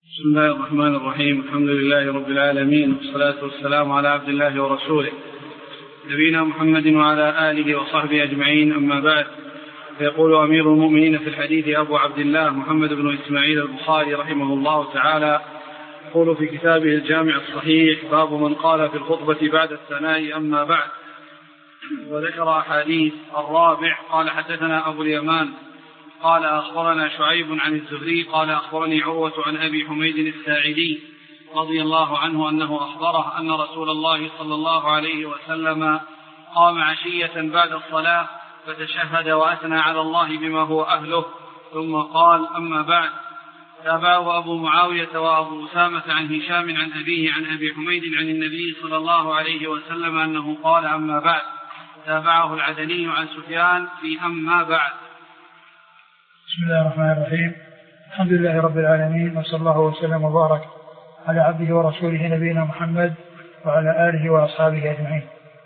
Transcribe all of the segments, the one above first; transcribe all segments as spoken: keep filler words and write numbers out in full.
بسم الله الرحمن الرحيم. الحمد لله رب العالمين، والصلاة والسلام على عبد الله ورسوله نبينا محمد وعلى آله وصحبه أجمعين، أما بعد. فيقول أمير المؤمنين في الحديث أبو عبد الله محمد بن إسماعيل البخاري رحمه الله تعالى، يقول في كتابه الجامع الصحيح: باب من قال في الخطبة بعد الثناء أما بعد. وذكر أحاديث. الرابع: قال حدثنا أبو اليمان قال أخبرنا شعيب عن الزهري قال أخبرني عروة عن أبي حميد الساعدي رضي الله عنه أنه أخبره أن رسول الله صلى الله عليه وسلم قام عشية بعد الصلاة فتشهد وأثنى على الله بما هو أهله، ثم قال: أما بعد. تابعه أبو معاوية وأبو أسامة عن هشام عن أبيه عن أبي حميد عن النبي صلى الله عليه وسلم أنه قال: أما بعد. تابعه العدني عن سفيان في أما بعد. بسم الله الرحمن الرحيم. الحمد لله رب العالمين، وصلى الله وسلم وبارك على عبده ورسوله نبينا محمد وعلى آله وأصحابه أجمعين.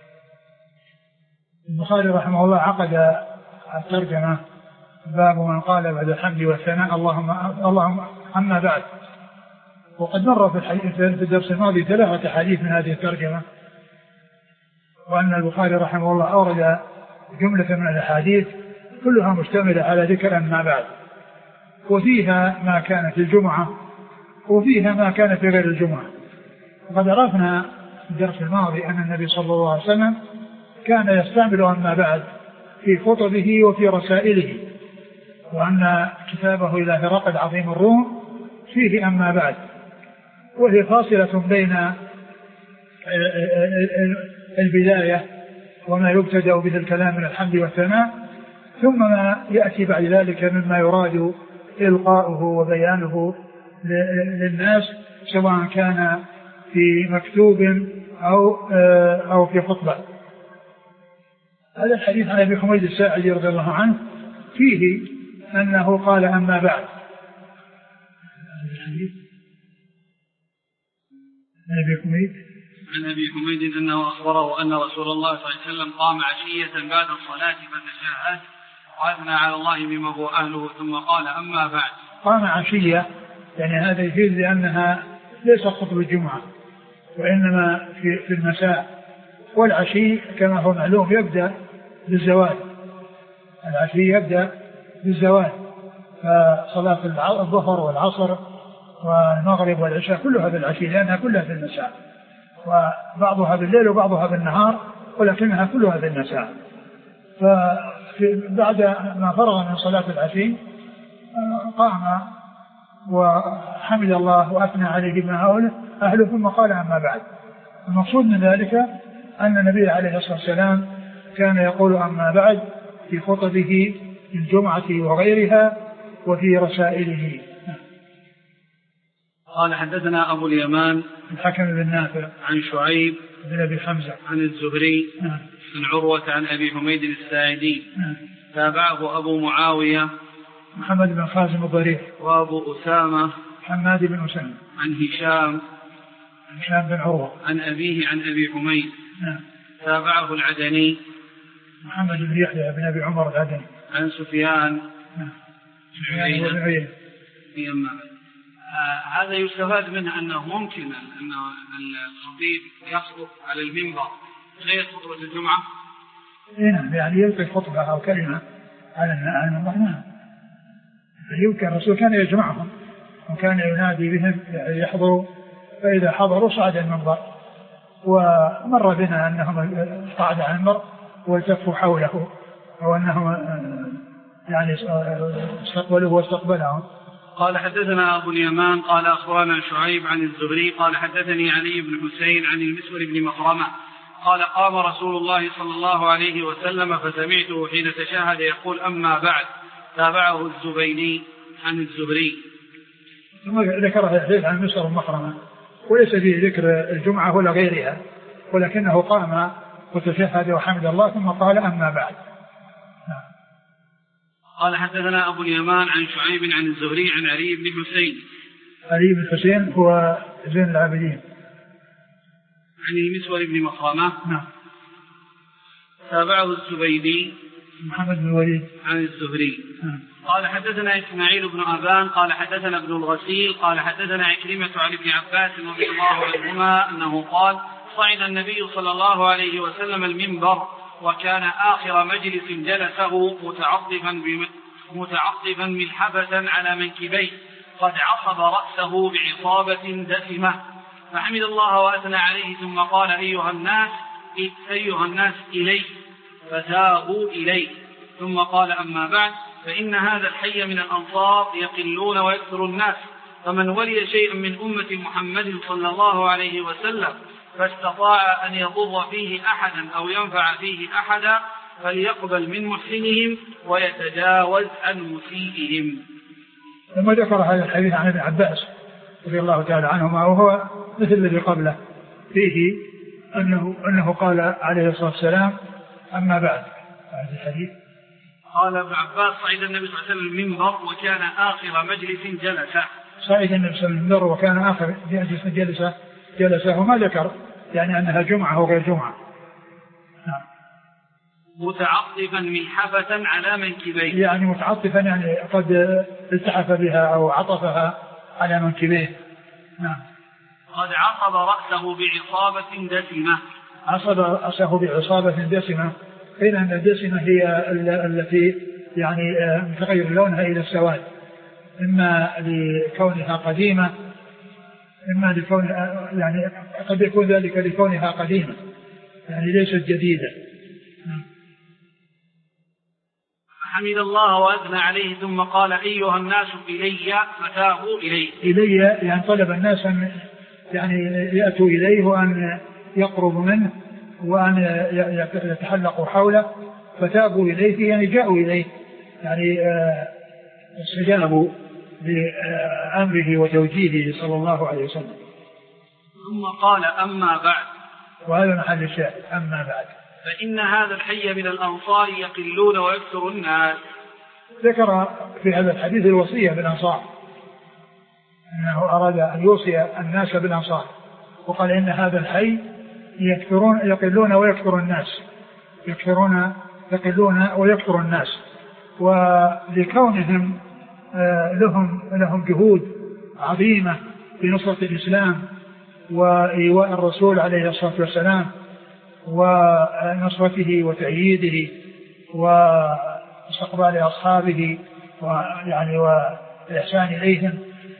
البخاري رحمه الله عقد الترجمة: باب من قال بعد الحمد والثناء اللهم اللهم أما بعد. وقد مر في الحديث في الدرس الماضي ثلاثة حديث من هذه الترجمة، وأن البخاري رحمه الله أورد جملة من الأحاديث كلها مشتملة على ذكر أما بعد، وفيها ما كان في الجمعة وفيها ما كان في غير الجمعة. وقد عرفنا في الدرس الماضي أن النبي صلى الله عليه وسلم كان يستعمل أما بعد في خطبه وفي رسائله، وأن كتابه إلى هرقل عظيم الروم فيه أما بعد، وهي فاصلة بين البداية وما يبتدأ به الكلام من الحمد والثناء، ثم ما يأتي بعد ذلك مما يراد إلقاؤه وبيانه للناس، سواء كان في مكتوب أو أو في خطبة. هذا الحديث عن أبي حميد الساعدي رضي الله عنه فيه أنه قال: أما بعد. عن أبي حميد عن أبي حميد أنه أخبره أن رسول الله صلى الله عليه وسلم قام عشية بعد الصلاة فتشهد وأثنى على الله بما هو أهله، ثم قال: أما بعد. قام عشية، يعني هذا يفيد لأنها ليس خطبة الجمعة، وإنما في, في المساء. والعشي كما هو معلوم يبدأ بالزوال، العشي يبدأ بالزوال، فصلاة الظهر والعصر والمغرب والعشاء كلها بالعشي، لأنها كلها في المساء، وبعضها بالليل وبعضها بالنهار، ولكنها كلها في المساء. فبعد ما فرغ من صلاة العشي قام وحمد الله وأثنى عليه بما هو أهله، ثم قال: أما بعد. المقصود من ذلك أن النبي عليه الصلاة والسلام كان يقول أما بعد في خطبه في الجمعة وغيرها وفي رسائله. قال حدثنا أبو اليمان الحكم بن نافع عن شعيب بن أبي حمزة عن الزهري عن عروة عن أبي حميد الساعدي. تابعه أبو معاوية محمد بن خازم الضريح، وأبو أسامة حماد بن أسامة عن هشام هشام بن عروة عن أبيه عن أبي حميد. نعم. تابعه العدني محمد بن يحيى بن أبي عمر العدني عن سفيان نعم. بن عيينة في أما بعد. آه هذا يستفاد منه أنه ممكن أن الخطيب يخطب على المنبر غير خطبة الجمعة. نعم، يعني يلقي خطبة أو كلمة على المنبر. نعم، يمكن الرسول كان يجمعهم وكان ينادي بهم يحضروا، فإذا حضروا صعد المنبر. ومر بنا أنهم صعد على المنبر والتفوا حوله، أو أنهم يعني استقبلوه واستقبلهم. قال حدثنا أبو اليمان قال أخبرنا شعيب عن الزهري قال حدثني علي بن حسين عن المسور بن مخرمة قال: قام رسول الله صلى الله عليه وسلم فسمعته حين تشهد يقول: أما بعد. تابعه الزبيدي عن الزهري. ثم ذكر الحديث عن المسور بن مخرمة، وليس فيه ذكر الجمعة ولا غيرها، ولكنه قام وتشهد وحمد الله ثم قال: أما بعد. قال حدثنا أبو اليمان عن شعيب عن الزهري عن علي بن حسين. علي بن حسين هو زين العابدين عن المسور بن مخرمة. نعم. تابعه الزبيدي محمد بن الوليد عن الزهري قال حدثنا إسماعيل بن أبان قال حدثنا ابن الغسيل قال حدثنا عكرمة عن ابن عباس رضي الله عنهما أنه قال صعد النبي صلى الله عليه وسلم المنبر وكان آخر مجلس جلسه متعطفا متعطفا ملحفة على منكبيه قد عصب رأسه بعصابة دسمة فحمد الله وأثنى عليه ثم قال أيها الناس أيها الناس إليه فتابوا إليه ثم قال أما بعد فإن هذا الحي من الأنصار يقلون ويكثر الناس فمن ولي شيئا من أمة محمد صلى الله عليه وسلم فاستطاع أن يضر فيه أحدا أو ينفع فيه أحدا فليقبل من محسنهم ويتجاوز عن مسيئهم. ثم ذكر هذا الحديث عن ابن عباس رضي الله تعالى عنهما وهو مثل الذي قبله فيه أنه, أنه قال عليه الصلاة والسلام أما بعد. هذا الحديث قال ابن عباس صعد النبي صلى الله عليه وسلم المنبر وكان آخر مجلس جلسه صعد النبي صلى الله عليه وسلم المنبر وكان آخر مجلس جلسه جلسه وما ذكر يعني أنها جمعة أو غير جمعة. نعم. متعطفا ملحفة على منكبيه يعني متعطفا يعني قد التحف بها أو عطفها على منكبيه. نعم. قد عصب رأسه بعصابة دسمة عصب رأسه بعصابة دسمة قيل أن الدسمة هي التي يعني متغير لونها إلى السواد إما لكونها قديمة إما لكونها يعني قد يكون ذلك لكونها قديمة يعني ليست جديدة. حمد الله وأثنى عليه ثم قال أيها الناس إلي فتابوا إليه. إلي يعني طلب الناس أن يعني يأتوا إليه وأن يقربوا منه وأن يتحلقوا حوله فتابوا إليه يعني جاءوا إليه يعني استجابوا لأمره وتوجيهه صلى الله عليه وسلم. ثم قال أما بعد وهذا محل الشاهد أما بعد فإن هذا الحي من الأنصار يقلون ويكثر الناس. ذكر في هذا الحديث الوصية بالأنصار أنه أراد أن يوصي الناس بالأنصار وقال إن هذا الحي يكثرون يقلون ويكثر الناس يكثرون يقلون ويكثر الناس ولكونهم لهم لهم جهود عظيمة في نصرة الإسلام وإيواء الرسول عليه الصلاة والسلام ونصرته وتأييده واستقبال أصحابه ويعني والإحسان إليهم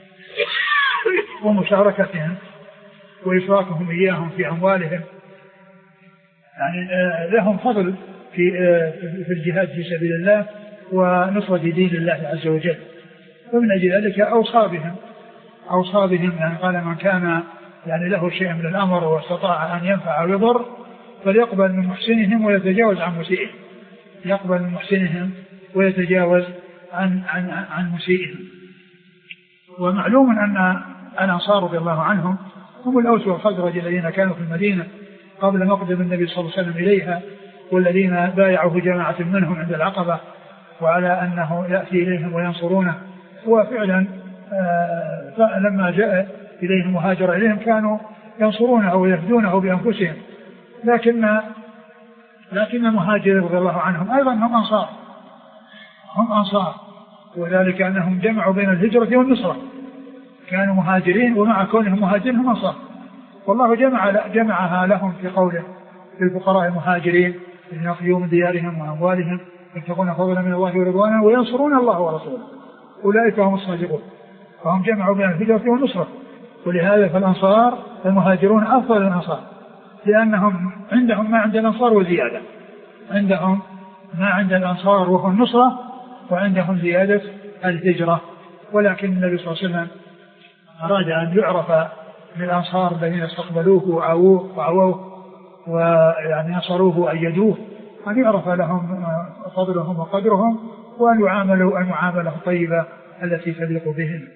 ومشاركتهم وإشراكهم إياهم في أموالهم يعني لهم فضل في في الجهاد في سبيل الله ونصرة دين الله عز وجل ومن أجل ذلك أوصى بهم أوصى بهم يعني قال من كان يعني له شيء من الأمر واستطاع أن ينفع ويضر فليقبل من محسنهم ويتجاوز عن مسيئهم يقبل من محسنهم ويتجاوز عن عن عن مسيئهم. ومعلوم أن الأنصار رضي الله عنهم هم الأوس والخزرج الذين كانوا في المدينة قبل مقدم النبي صلى الله عليه وسلم إليها والذين بايعوه جماعة منهم عند العقبة وعلى أنه يأتي إليهم وينصرونه وفعلا آه لما جاء إليهم وهاجر إليهم كانوا ينصرونه ويفدونه بأنفسهم لكن لكن المهاجرين رضي الله عنهم أيضا هم أنصار هم أنصار وذلك أنهم جمعوا بين الهجرة والنصرة كانوا مهاجرين ومع كونهم مهاجرين هم أنصار والله جمع جمعها لهم في قوله للفقراء المهاجرين يخرجوا من ديارهم وأموالهم يبتغون فضلا من الله ورضوانا وينصرون الله ورسوله أولئك هم الصادقون فهم جمعوا بين الهجرة والنصرة ولهذا فالأنصار المهاجرون أفضل الأنصار لأنهم عندهم ما عند الأنصار وزيادة عندهم ما عند الأنصار وهو النصرة وعندهم زيادة الهجرة ولكن النبي صلى الله عليه وسلم أراد أن يعرف بالأنصار الذين استقبلوه وعووه وعووه ويعني نصروه وأيدوه أن يعرف لهم فضلهم وقدرهم وأن يعاملوا المعاملة الطيبة التي تليق بهم.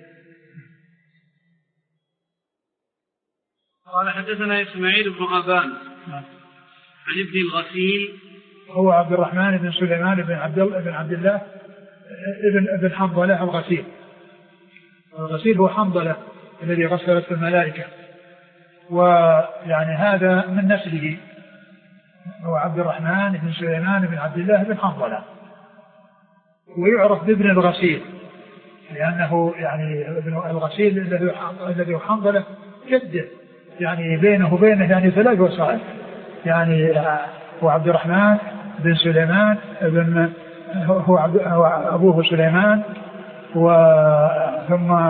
قال حدثنا إسماعيل بن أبان عن ابن الغسيل هو عبد الرحمن بن سليمان بن عبد الله بن عبد الله ابن ابن حنظلة الغسيل. الغسيل هو حنظلة الذي غسلت الملائكة ويعني هذا من نسله هو عبد الرحمن بن سليمان بن عبد الله بن حنظلة ويعرف بابن الغسيل لأنه يعني ابن الغسيل الذي هو حنظلة جده، يعني بينه وبينه يعني ثلاث وسائل، يعني هو عبد الرحمن بن سليمان ابن هو أبوه سليمان وثم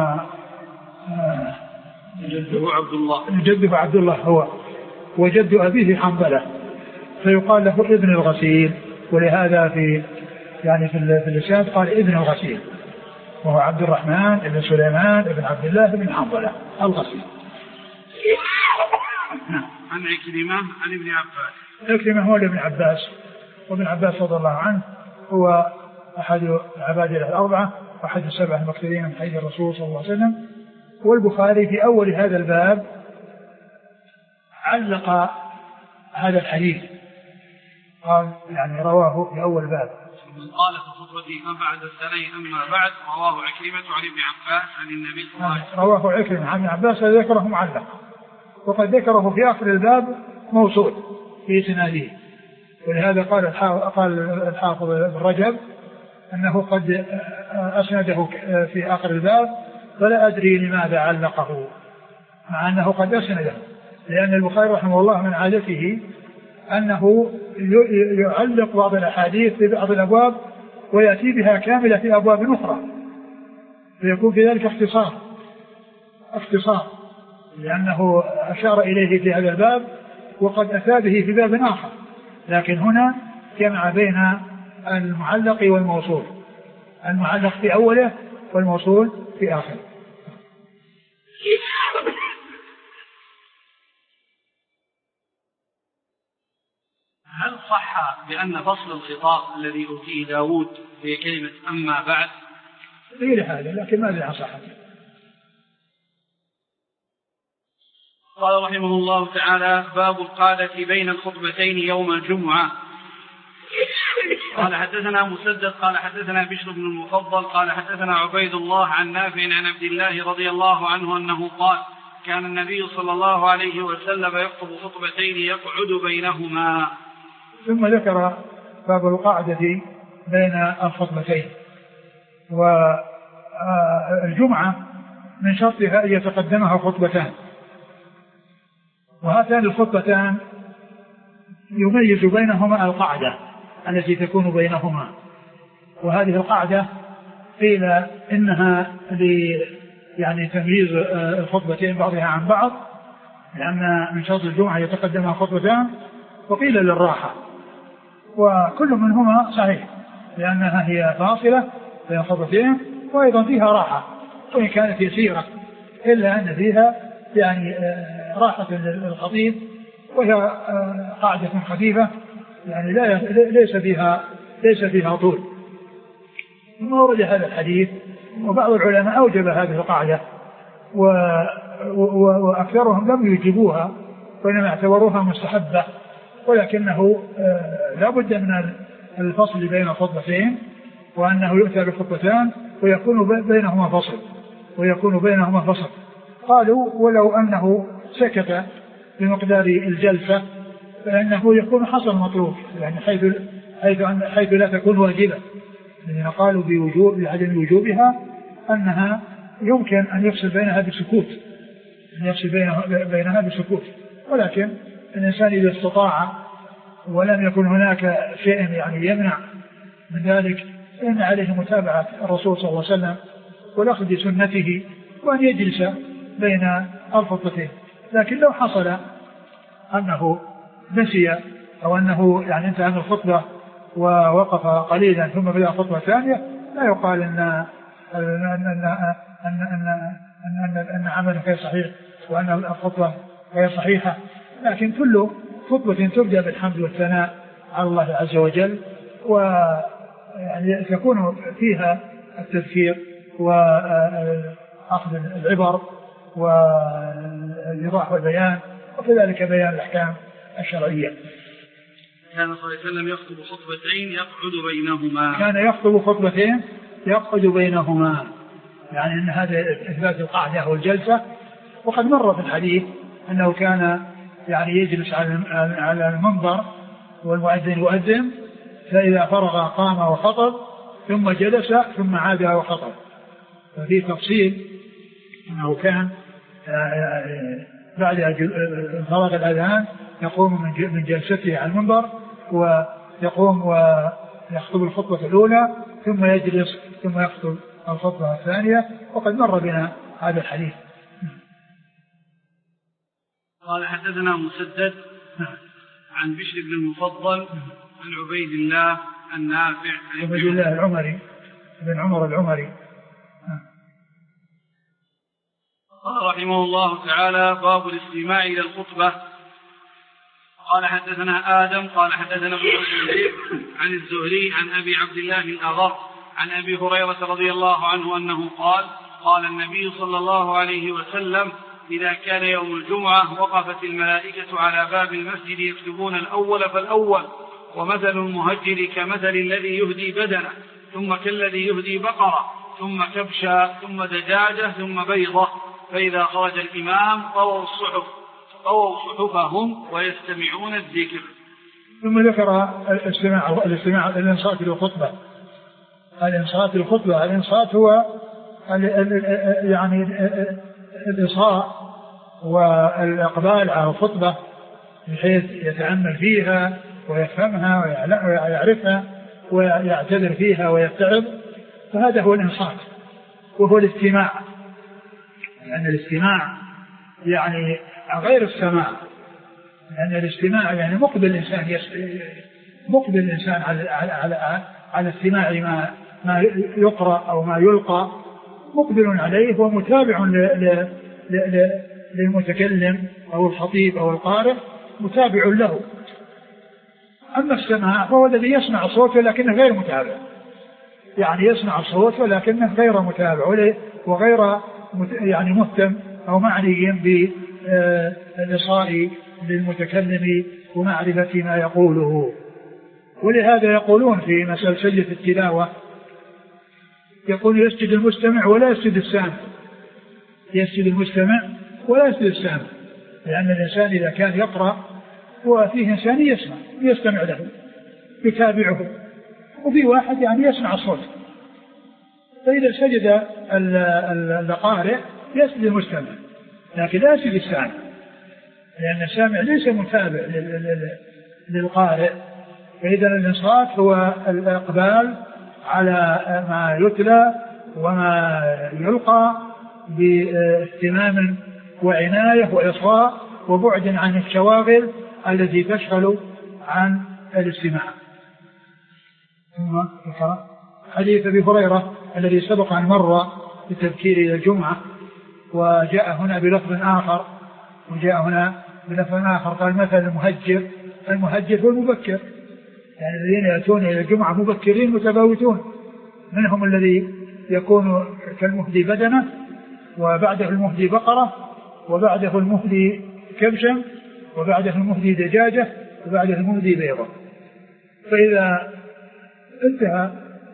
جده عبد الله جده عبد الله هو وجد أبيه حنظلة، فيقال له ابن الغسيل، ولهذا في يعني في اللسان قال ابن الغسيل، وهو عبد الرحمن بن سليمان بن عبد الله بن حنظلة الغسيل. عن عكرمة عن ابن عباس. عكرمة هو ابن عباس، وابن عباس رضي الله عنه هو أحد العباد الأربعة وأحد السبعة المكثرين من حديث الرسول صلى الله عليه وسلم. والبخاري في أول هذا الباب علق هذا الحديث، قال يعني رواه في أول باب من قال في خطبته ما بعد السنة أما بعد رواه عكرمة عن ابن عباس عن النبي صلى الله عليه وسلم. رواه عكرمة عن ابن عباس ذكره معلق، وقد ذكره في آخر الباب موصول في سناده، ولهذا قال قال الحافظ ابن رجب أنه قد أسنده في آخر الباب فلا أدري لماذا علقه، مع أنه قد أسنده، لأن البخاري رحمه الله من عادته أنه يعلق بعض الأحاديث في بعض الأبواب ويأتي بها كاملة في أبواب أخرى، فيكون في ذلك اختصار اختصار لأنه أشار إليه في هذا الباب وقد أتى به في باب آخر، لكن هنا جمع بين المعلق والموصول، المعلق في أوله والموصول في آخره. هل صح بأن فصل الخطاب الذي أوتيه داود في كلمة أما بعد؟ غير هذا، لكن ماذا عن صحته؟ قال رحمه الله تعالى: باب القعدة بين الخطبتين يوم الجمعة. قال حدثنا مسدد قال حدثنا بشر بن المفضل قال حدثنا عبيد الله عن نافع عن عبد الله رضي الله عنه أنه قال: كان النبي صلى الله عليه وسلم يخطب خطبتين يقعد بينهما. ثم ذكر باب القعدة بين الخطبتين. والجمعة من شرطها أن يتقدمها خطبتان، وهاتان الخطبتان يميز بينهما القعدة التي تكون بينهما، وهذه القعدة قيل إنها يعني تمييز الخطبتين بعضها عن بعض، لأن من شرط الجمعة يتقدمها خطبتان، وقيل للراحة، وكل منهما صحيح لأنها هي فاصلة بين خطبتين وأيضا فيها راحة وإن كانت يسيرة، إلا أن فيها يعني راحة للخطيب وهي قاعدة خفيفة، يعني لا ليس فيها ليس فيها طول. ثم ورد هذا الحديث، وبعض العلماء أوجب هذه القاعدة و... و... وأكثرهم لم يجيبوها وإنما اعتبروها مستحبة، ولكنه لا بد من الفصل بين الخطبتين، وأنه يؤتى بخطبتان ويكون بينهما فصل ويكون بينهما فصل. قالوا ولو أنه سكت بمقدار الجلسة فإنه يكون حصل مطلوب، يعني حيث حيث حيث لا تكون واجبة، لأن قالوا بوجوب بعدم وجوبها أنها يمكن أن يفصل بينها بسكوت، أن يفصل بينها بينها بسكوت، ولكن الإنسان إذا استطاع ولم يكن هناك شيء يعني يمنع من ذلك فإن عليه متابعة الرسول صلى الله عليه وسلم والأخذ بسنته وأن يجلس بين الخطبتين. لكن لو حصل أنه نسي أو أنه يعني انتهى من الخطبة ووقف قليلا ثم بدأ خطبة ثانية، لا يقال أن أن أن أن أن أن, أن عمله غير صحيح وأن الخطبة غير صحيحة، لكن كل خطبة تبدأ بالحمد والثناء على الله عز وجل، ويعني تكون فيها التذكير وأخذ العبر والإيضاح والبيان، وكذلك بيان الأحكام الشرعية. كان صلى الله عليه وسلم يخطب خطبتين يقعد بينهما. كان يخطب خطبتين يقعد بينهما، يعني أن هذا إثبات القعدة والجلسة. وقد مر في الحديث أنه كان يعني يجلس على المنبر والمؤذن يؤذن، فإذا فرغ قام وخطب، ثم جلس ثم عاد وخطب. ففي تفصيل أنه كان بعد انفراغ الأذان يقوم من جلسته على المنبر ويقوم ويخطب الخطبة الأولى ثم يجلس ثم يخطب الخطبة الثانية، وقد مر بنا هذا الحديث. قال حدثنا مسدد عن بشر بن المفضل عن عبيد الله النافع عبيد الله العمري بن عمر العمري. قال رحمه الله تعالى: باب الاستماع إلى الخطبة. قال حدثنا آدم قال حدثنا ابن الزهري عن الزهري عن أبي عبد الله الأغر عن أبي هريرة رضي الله عنه أنه قال: قال النبي صلى الله عليه وسلم: إذا كان يوم الجمعة وقفت الملائكة على باب المسجد يكتبون الأول فالأول، ومثل المهجر كمثل الذي يهدي بدنه، ثم كالذي يهدي بقرة، ثم كبشا، ثم دجاجة، ثم بيضة، فإذا خرج الإمام طووا الصحف طووا صحفهم ويستمعون الذكر. ثم ذكر الاستماع الاستماع الانصات للخطبة. الانصات للخطبة الانصات هو يعني الإصغاء والإقبال على الخطبة بحيث يتأمل فيها ويفهمها ويعرفها ويعتذر فيها ويتعظ، فهذا هو الإنصات وهو الاستماع. لأن يعني الاستماع يعني غير السماع، لأن يعني الاستماع يعني مقبل الإنسان مقبل الإنسان على على على, على استماع ما ما يقرأ أو ما يلقى، مقبل عليه ومتابع للمتكلم أو الخطيب أو القارئ، متابع له. أما السماع فهو الذي يسمع الصوت ولكنه غير متابع، يعني يسمع الصوت ولكنه غير متابع وغير يعني مهتم أو معني بالإصغاء للمتكلم ومعرفة ما يقوله. ولهذا يقولون في مسألة سجدة التلاوة، يقول يسجد المستمع ولا يسجد السامع، يسجد المستمع ولا يسجد السامع، لأن الإنسان إذا كان يقرأ وفيه إنسان يسمع يستمع له يتابعه، وفي واحد يعني يسمع الصوت. فإذا سجد القارئ يسجد المستمع لكن لا يسجد السامع، لأن السامع ليس متابع للقارئ. فإذا الإنصات هو الإقبال على ما يتلى وما يلقى باهتمام وعناية وإصغاء وبعد عن الشواغل التي تشغل عن الاستماع. ثم حديث أبي هريرة الذي سبق أن مر بالتذكير إلى الجمعة، وجاء هنا بلفظ آخر وجاء هنا بلفظ آخر قال مثل المهجر المهجر والمبكر، يعني الذين يأتون إلى الجمعة مبكرين متفاوتون، منهم الذي يكون كالمهدي بدنه، وبعده المهدي بقرة، وبعده المهدي كبشا، وبعده المهدي دجاجة، وبعده المهدي بيضة. فإذا انتهى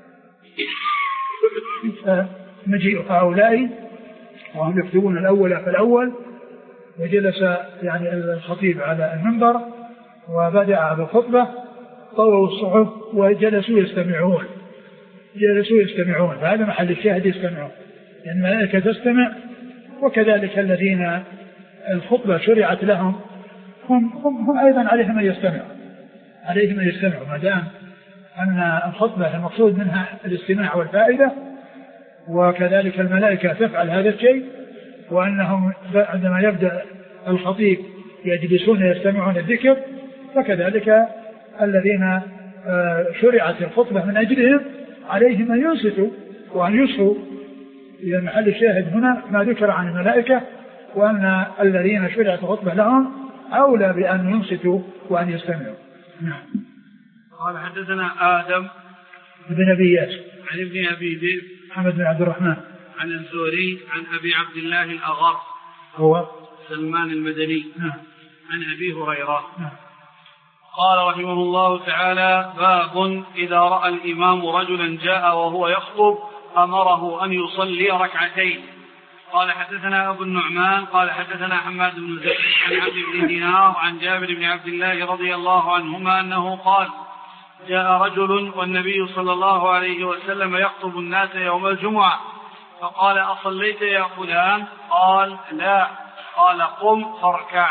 مجيء هؤلاء وهم يكتبون الأول فالأول، وجلس يعني الخطيب على المنبر وبدأ بالخطبة، طووا الصحف وجلسوا يستمعون جلسوا يستمعون هذا محل الشاهد، يستمعون لأن يعني الملائكة تستمع، وكذلك الذين الخطبة شرعت لهم هم, هم, هم أيضا عليهم أن يستمعوا عليهم أن يستمعوا ما دام أن الخطبة المقصود منها الاستماع والفائدة، وكذلك الملائكة تفعل هذا الشيء، وأنهم عندما يبدأ الخطيب يجلسون يستمعون الذكر، فكذلك الذين شرعت الخطبة من أجلهم عليهم أن ينصتوا وأن يصغوا. إذا محل الشاهد هنا ما ذكر عن الملائكة، وأن الذين شرعت الخطبة لهم أولى بأن ينصتوا وأن يستمعوا. نعم. قال حدثنا آدم بن أبي ياس عن ابن أبي ذئب محمد بن عبد الرحمن عن الزهري عن أبي عبد الله الأغر هو سلمان المدني نعم. عن أبي هريرة نعم. قال رحمه الله تعالى: باب إذا رأى الإمام رجلا جاء وهو يخطب أمره أن يصلي ركعتين. قال حدثنا أبو النعمان قال حدثنا حماد بن زيد عن عبد بن دينار عن جابر بن عبد الله رضي الله عنهما أنه قال: جاء رجل والنبي صلى الله عليه وسلم يخطب الناس يوم الجمعة فقال أصليت يا فلان؟ قال لا. قال قم فاركع.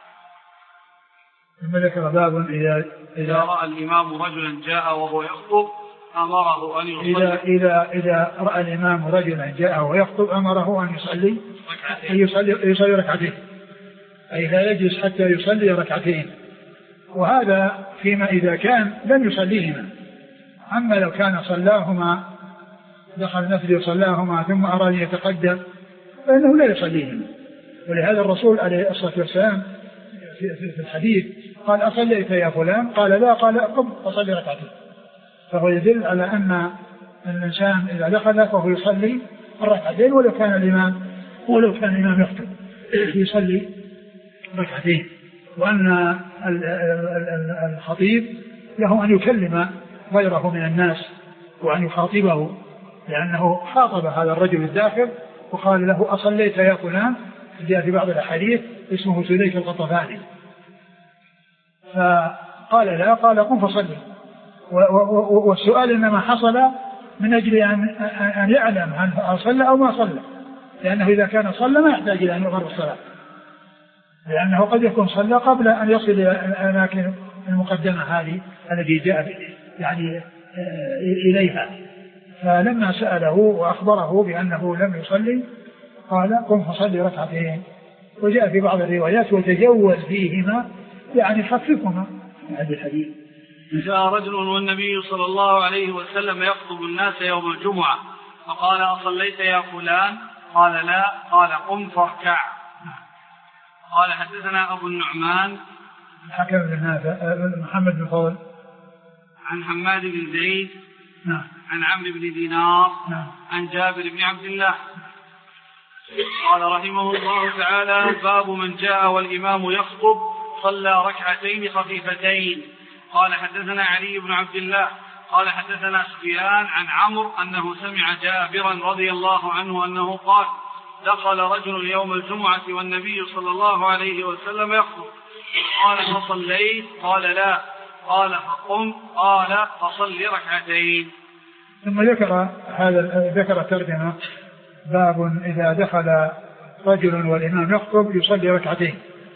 ثم ذكر باب إذا, إذا رأى الإمام رجلا جاء وهو يخطب أمره أن يصلي. إذا, إذا, إذا رأى الإمام رجلا جاء ويخطب أمره أن يصلي يصلي, يصلي ركعتين، أي لا يجلس حتى يصلي ركعتين. وهذا فيما إذا كان لم يصليهما. أما لو كان صلاهما دخل المسجد وصلاهما ثم أراد أن يتقدم فإنه لا يصليهما. ولهذا الرسول عليه الصلاة والسلام في الحديث قال أصليت يا فلان؟ قال لا. قال قم فصلي ركعتين. فهو يدل على أن الإنسان إذا دخل فهو يصلي الركعتين ولو كان الإمام ولو كان الإمام يخطب يصلي ركعتين. وأن الخطيب له أن يكلم غيره من الناس وأن يخاطبه، لأنه خاطب هذا الرجل الداخل وقال له أصليت يا فلان؟ جاء في بعض الأحاديث اسمه سليك القطفاني، فقال لا. قال قم فصلي. والسؤال إنما حصل من أجل أن يعلم هل صلى أو ما صلى، لأنه إذا كان صلى ما يحتاج إلى أن يغر الصلاة، لأنه قد يكون صلى قبل أن يصل إلى الأماكن المقدمة هذه التي جاء يعني إليها. فلما سأله وأخبره بأنه لم يصلي قال قم فصلي ركعتين. وجاء في بعض الروايات وتجوز فيهما يعني خففهما من هذا الحديث. جاء رجل والنبي صلى الله عليه وسلم يخطب الناس يوم الجمعة فقال أصليت يا فلان؟ قال لا. قال قم فاركع. قال حدثنا أبو النعمان الحكم بن نافع محمد بن فضل عن حماد بن زيد نعم. عن عمرو بن دينار نعم. عن جابر بن عبد الله قال رحمه الله تعالى باب من جاء والإمام يخطب صلى ركعتين خفيفتين. قال حدثنا علي بن عبد الله قال حدثنا سفيان عن عمرو أنه سمع جابرا رضي الله عنه أنه قال دخل رجل يوم الجمعة والنبي صلى الله عليه وسلم يخطب قال فصليت؟ قال لا. قال فقم؟ قال فصل ركعتين. ثم ذكر هذا ذكر ترجمة باب إذا دخل رجل والإمام يخطب يصلي ركعتين،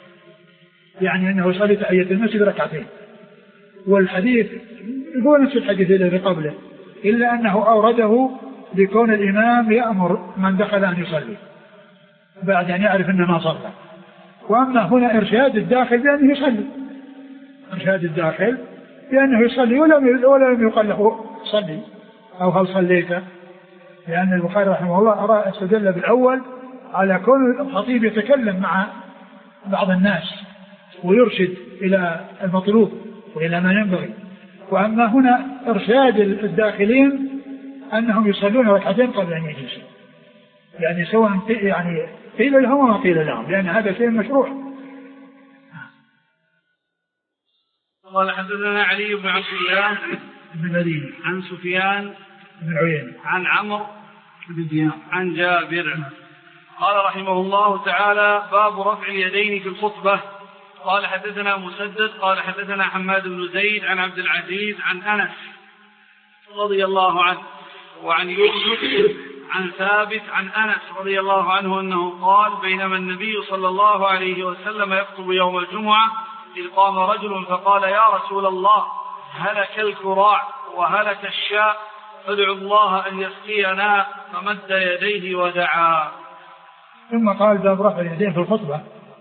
يعني أنه يصلي تحية المسجد ركعتين. والحديث هو نفس الحديث الذي قبله إلا أنه أورده بكون الإمام يأمر من دخل أن يصلي بعد أن يعرف أنه ما صلى. وأما هنا إرشاد الداخل بأنه يصلي، إرشاد الداخل بأنه يصلي ولم يقل له صلي أو هل صليت، لأن البخاري رحمه الله أرى استدل بالأول على كون الخطيب يتكلم مع بعض الناس ويرشد إلى المطلوب وإلى ما ينبغي. وأما هنا إرشاد الداخلين أنهم يصلون ركعتين قبل أن يجلسوا، يعني سواء يعني قيل لهم وما قيل لهم، لأن هذا شيء مشروع. قال حدثنا علي بن عبد الله بن مدينة عن سفيان بن عيينة عن عمرو بن دينار عن جابر قال رحمه الله تعالى باب رفع اليدين في الخطبة. قال حدثنا مسدد قال حدثنا حماد بن زيد عن عبد العزيز عن أنس رضي الله عنه وعن يوسف عن ثابت عن أنس رضي الله عنه أنه قال بينما النبي صلى الله عليه وسلم يخطب يوم الجمعة إذ قام رجل فقال يا رسول الله هلك الكراع وهلك الشاء فادعوا الله أن يسقينا فمد يديه ودعا. ثم قال باب رفع اليدين في الخطبة.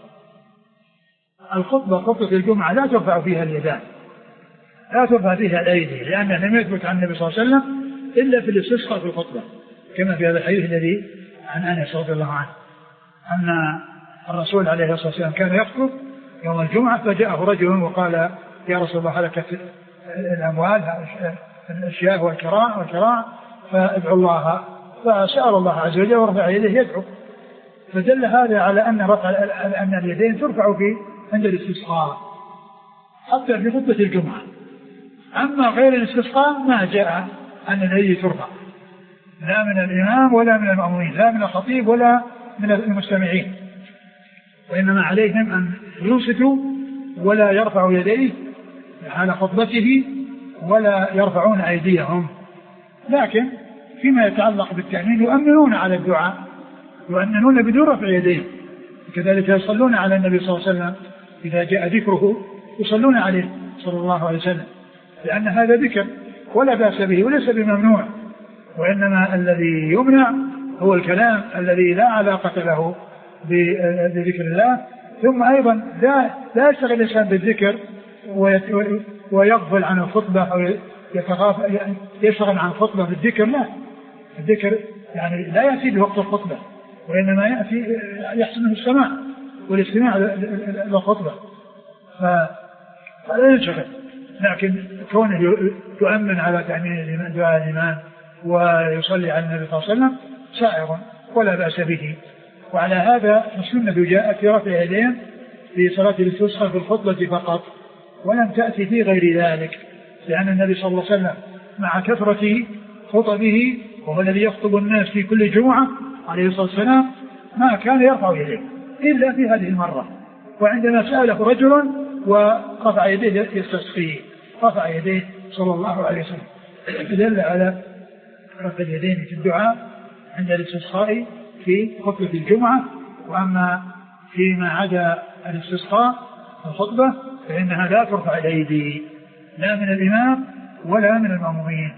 الخطبة خطبة الجمعة لا ترفع فيها اليدان، لا ترفع فيها الأيدي، لأنه لم يثبت عن النبي صلى الله عليه وسلم إلا في الاستسقاء في الخطبة، كما في هذا الحديث الذي عن أنس رضي الله عنه أن الرسول عليه الصلاة والسلام كان يخطب يوم الجمعة فجاءه رجل وقال يا رسول الله هلكت الأموال الأشياء والكراع والكراع فادعوا الله، فسأل الله عز وجل ورفع يديه يدعو. فدل هذا على أن رفع أن اليدين ترفع في عند الاستسقاء حتى في خطبة الجمعة. أما غير الاستسقاء ما جاء أن اليدين ترفع لا من الإمام ولا من المأمومين، لا من الخطيب ولا من المستمعين، وإنما عليهم أن ينصتوا ولا يرفعوا يديه على خطبته ولا يرفعون أيديهم، لكن فيما يتعلق بالتأمين يؤمنون على الدعاء، يؤمنون بدون رفع يديهم. كذلك يصلون على النبي صلى الله عليه وسلم إذا جاء ذكره يصلون عليه صلى الله عليه وسلم، لأن هذا ذكر ولا بأس به وليس بممنوع، وإنما الذي يمنع هو الكلام الذي لا علاقة له بذكر الله. ثم أيضا لا لا يشتغل الإنسان بالذكر ويغفل عن الخطبة أو يشتغل عن الخطبة بالذكر، لا، الذكر يعني لا يأتي بوقت الخطبة، وإنما يأتي يحسن السماع والاستماع للخطبة، فلا ينشغل. لكن كونه يؤمن على تأمين دعاء الإمام ويصلي على النبي صلى الله عليه وسلم سائر ولا بأس به. وعلى هذا السنة جاءت في رفع اليدين في صلاة الاستسقاء في الخطبة فقط، ولم تأتي في غير ذلك، لأن النبي صلى الله عليه وسلم مع كثرة خطبه وهو الذي يخطب الناس في كل جمعة عليه الصلاة والسلام ما كان يرفع يديه إلا في هذه المرة، وعندما سأله رجل ورفع يديه يستسقيه رفع يديه صلى الله عليه وسلم، دل على رفع اليدين في الدعاء عند الاستسقاء في خطبة الجمعة. وأما فيما عدا الاستسقاء الخطبة فإنها لا ترفع الأيدي لا من الإمام ولا من المأمومين.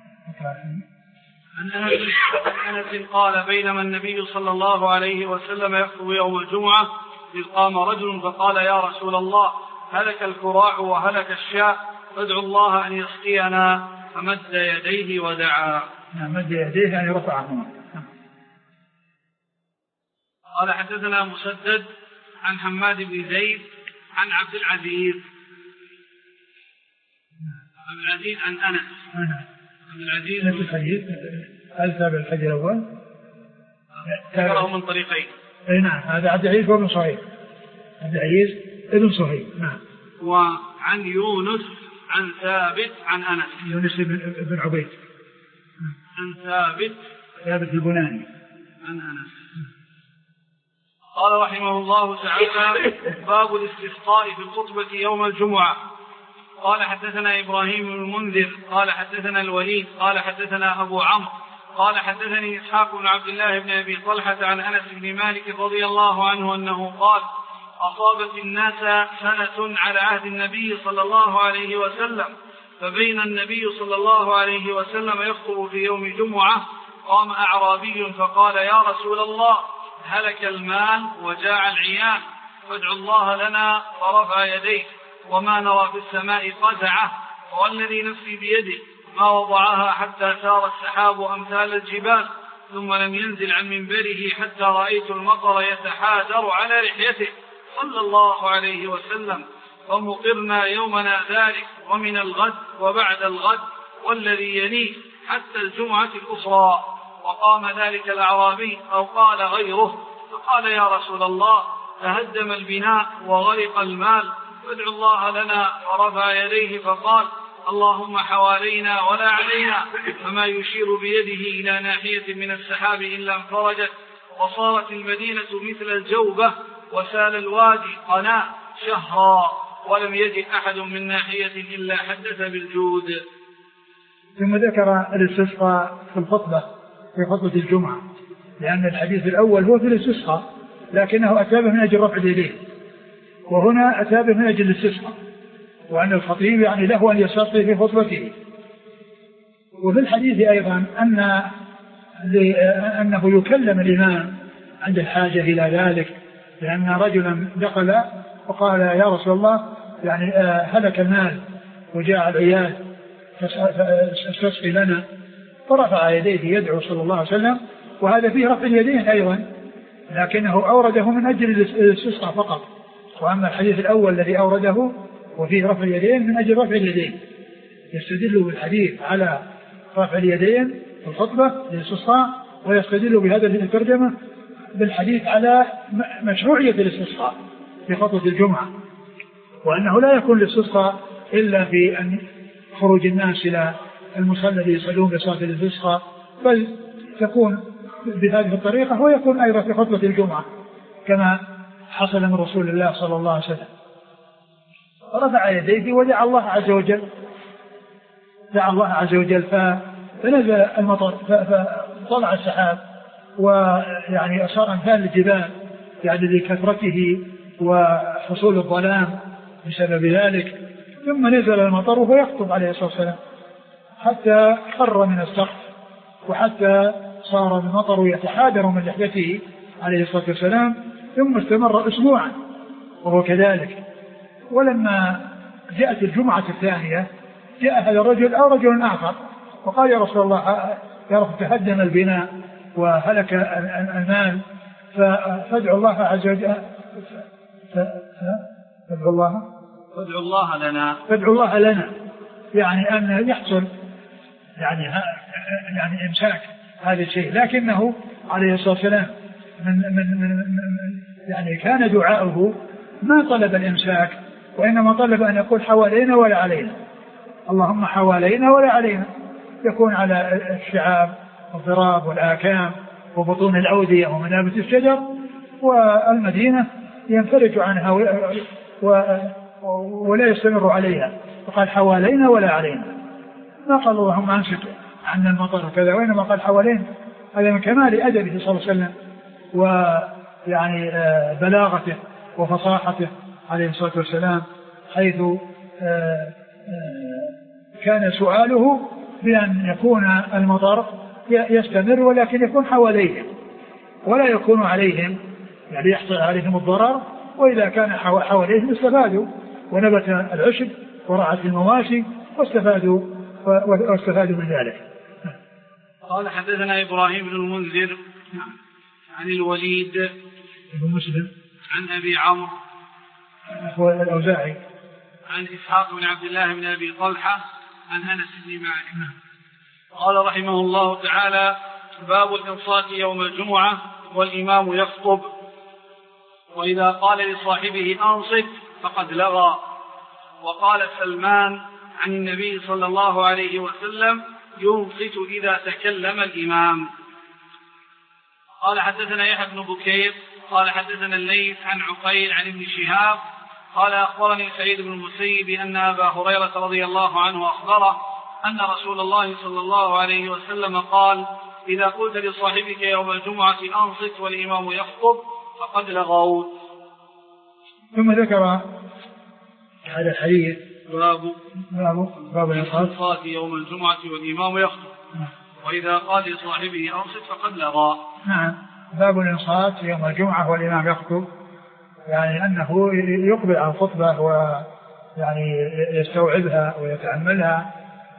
عن أنس قال بينما النبي صلى الله عليه وسلم يخطب يوم الجمعة إذ قام رجل فقال يا رسول الله هلك الكراع وهلك الشاء فادعوا الله أن يسقينا، فمد يديه ودعا. مد يديه يعني رفعهما. قال حدثنا مسدد عن حماد بن زيد عن عبد العزيز عبد العزيز عن أنس عبد العزيز بن الحديث هل تابع الحديث الأول؟ ذكره من طريقين. أي نعم، هذا عبد العزيز بن صهيب، عبد العزيز بن صهيب نعم. وعن يونس عن ثابت عن أنس يونس بن عبيد عن ثابت ثابت البناني عن أنس. قال رحمه الله تعالى باب الاستسقاء في الخطبة يوم الجمعة. قال حدثنا إبراهيم بن المنذر قال حدثنا الوليد قال حدثنا أبو عمرو قال حدثني إسحاق بن عبد الله بن أبي طلحة عن أنس بن مالك رضي الله عنه أنه قال أصابت الناس سنة على عهد النبي صلى الله عليه وسلم، فبين النبي صلى الله عليه وسلم يخطب في يوم جمعة قام أعرابي فقال يا رسول الله هلك المال وجاع العيال فادعوا الله لنا، فرفع يديه وما نرى في السماء قزعة، والذي نفسي بيده ما وضعها حتى سار السحاب أمثال الجبال، ثم لم ينزل عن منبره حتى رأيت المطر يتحادر على لحيته صلى الله عليه وسلم، ومقرنا يومنا ذلك ومن الغد وبعد الغد والذي يليه حتى الجمعة الأخرى. وقام ذلك الأعرابي أو قال غيره فقال يا رسول الله تهدم البناء وغرق المال فادعوا الله لنا، ورفع يديه فقال اللهم حوالينا ولا علينا، فما يشير بيده إلى ناحية من السحاب إلا انفرجت، وصارت المدينة مثل الجوبة وسال الوادي قناة شهرا، ولم يجد أحد من ناحية إلا حدث بالجود. ثم ذكر الاستسقاء في الخطبة في خطبة الجمعة، لأن الحديث الأول هو في الاستسقاء لكنه أتى به من أجل رفع اليدين، وهنا أتى به من أجل الاستسقاء، وأن الخطيب يعني له أن يستسقي في خطبته. وفي الحديث أيضا أن أنه يكلم الإمام عند الحاجة إلى ذلك، لأن رجلا دخل وقال يا رسول الله يعني هلك المال وجاء العيال فاستسقي لنا، فرفع يديه يدعو صلى الله عليه وسلم، وهذا فيه رفع اليدين أيضا لكنه أورده من أجل الاستسقاء فقط. وأما الحديث الأول الذي أورده وفيه رفع اليدين من أجل رفع اليدين، يستدل بالحديث على رفع اليدين في الخطبة للاستسقاء، ويستدل بهذا الترجمة بالحديث على مشروعية الاستسقاء في خطبة الجمعة، وأنه لا يكون الاستسقاء إلا في أن خروج الناس إلى المصلى ليصلون بصلاة الاستسقاء، بل تكون بهذه الطريقة، ويكون أيضا في خطبة الجمعة كما حصل من رسول الله صلى الله عليه وسلم. رفع يديه ودعا الله عز وجل دعا الله عز وجل فنزل المطر فطلع السحاب ويعني صار أمثال الجبال يعني لكثرته وحصول الظلام بسبب ذلك، ثم نزل المطر وهو يخطب عليه الصلاة والسلام حتى خر من السقف، وحتى صار المطر يتحادر من لحيته عليه الصلاة والسلام، ثم استمر أسبوعا وهو كذلك. ولما جاءت الجمعة الثانية جاء هذا الرجل أو رجل آخر وقال يا رسول الله يا رب تهدم البناء وهلك المال فادعو الله عز وجل فادعو الله فادعو الله لنا فادعو الله لنا يعني أن يحصل يعني يعني إمساك هذا الشيء. لكنه عليه الصلاة والسلام من من من يعني كان دعاؤه ما طلب الإمساك، وإنما طلب أن يقول حوالينا ولا علينا، اللهم حوالينا ولا علينا، يكون على الشعاب والضراب والآكام وبطون الأودية ومنابت الشجر، والمدينة ينفرج عنها ولا يستمر عليها، فقال حوالينا ولا علينا، ما قال اللهم أمسك عنا المطر كذا، وإنما قال حوالينا. هذا من كمال أدبه صلى الله عليه وسلم ويعني بلاغته وفصاحته عليه الصلاة والسلام، حيث كان سؤاله بأن يكون المطر يستمر ولكن يكون حواليهم ولا يكون عليهم، يعني يحصل عليهم الضرر، وإذا كان حواليهم استفادوا ونبت العشب ورعت المواشي واستفادوا واستفادوا من ذلك. قال حدثنا إبراهيم بن المنذر عن الوليد بن مسلم عن أبي عمرو هو الأوزاعي عن إسحاق بن عبد الله بن أبي طلحة عن أنس بن مالك قال رحمه الله تعالى: باب الإنصات يوم الجمعة والإمام يخطب، وإذا قال لصاحبه أنصت فقد لغى. وقال سلمان عن النبي صلى الله عليه وسلم: ينصت إذا تكلم الإمام. قال حدثنا يحيى بن بكير قال حدثنا الليث عن عقيل عن ابن شهاب قال أخبرني سعيد بن المسيب أن أبا هريرة رضي الله عنه أخبره أن رسول الله صلى الله عليه وسلم قال: إذا قلت لصاحبك يوم الجمعة أنصت والإمام يخطب فقد لغوت. ثم ذكر هذا الحديث باب باب باب الإنصات يوم الجمعة والإمام يخطب، وإذا قال لصاحبه أنصت فقد لغى. نعم، باب الإنصات يوم الجمعة والإمام يخطب، يعني أنه يقبل على الخطبة ويعني يستوعبها ويتأملها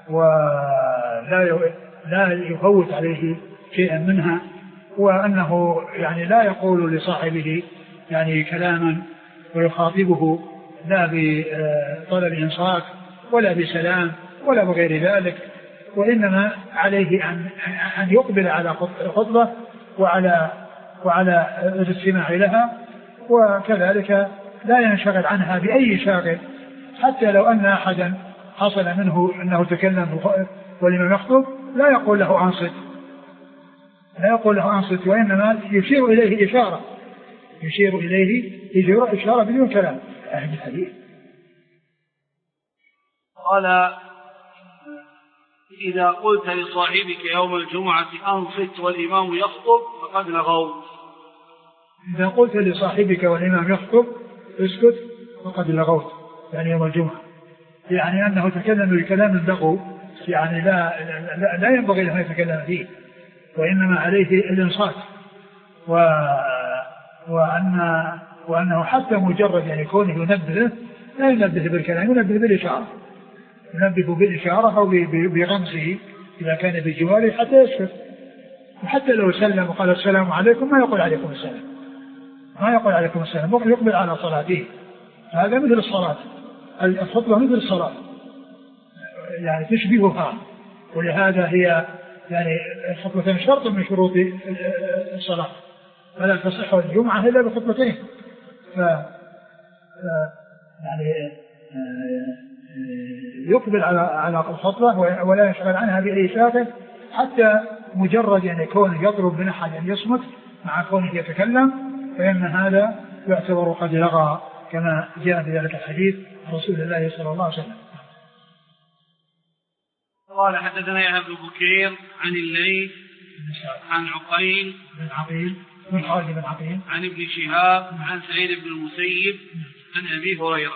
ولا لا يفوت عليه شيئا منها، وأنه يعني لا يقول لصاحبه يعني كلاما ويخاطبه لا بطلب إنصات ولا بسلام ولا بغير ذلك، وإنما عليه أن أن يقبل على الخطبة وعلى وعلى الاستماع لها، وكذلك لا ينشغل عنها بأي شاغل، حتى لو أن أحدا حصل منه أنه تكلم والإمام يخطب لا يقول له أنصت لا يقول له أنصت وإنما يشير إليه إشارة يشير إليه يشير إشارة بدون كلام. أهل الحديث قال: إذا قلت لصاحبك يوم الجمعة أنصت والإمام يخطب فقد لغوت. إذا قلت لصاحبك والإمام يخطب اسكت فقد لغوت، يعني يوم الجمعة، يعني أنه تكلم بكلام اللغو، يعني لا, لا, لا ينبغي له أن يتكلم فيه، وإنما عليه الإنصات، و وأن وأنه حتى مجرد يعني كونه ينبه لا ينبه بالكلام، ينبه بالإشارة ينبه بالإشارة أو بغمزه إذا كان بجواره حتى يسكت. وحتى لو سلم وقال السلام عليكم ما يقول عليكم السلام ما يقول عليكم السلام يقبل على صلاته. هذا مثل الصلاة، الخطبة مثل الصلاة يعني تشبهها، ولهذا هي يعني الخطبتين شرط من شروط الصلاة، فلا تصح الجمعة إلا بخطبتين. ف يعني يقبل على على الخطبة ولا يشغل عنها بأي شاغل، حتى مجرد يعني كونه يطلب من أحد أن يصمت مع كونه يتكلم، فإن هذا يعتبر قد لغى كما جاء في ذلك الحديث رسول الله صلى الله عليه وسلم. قال حدثنا يحيى بن بكير عن الليث عن عقيل بن عقيل بن خالد بن عقيل عن ابن شهاب عن سعيد بن المسيب عن أبي هريرة.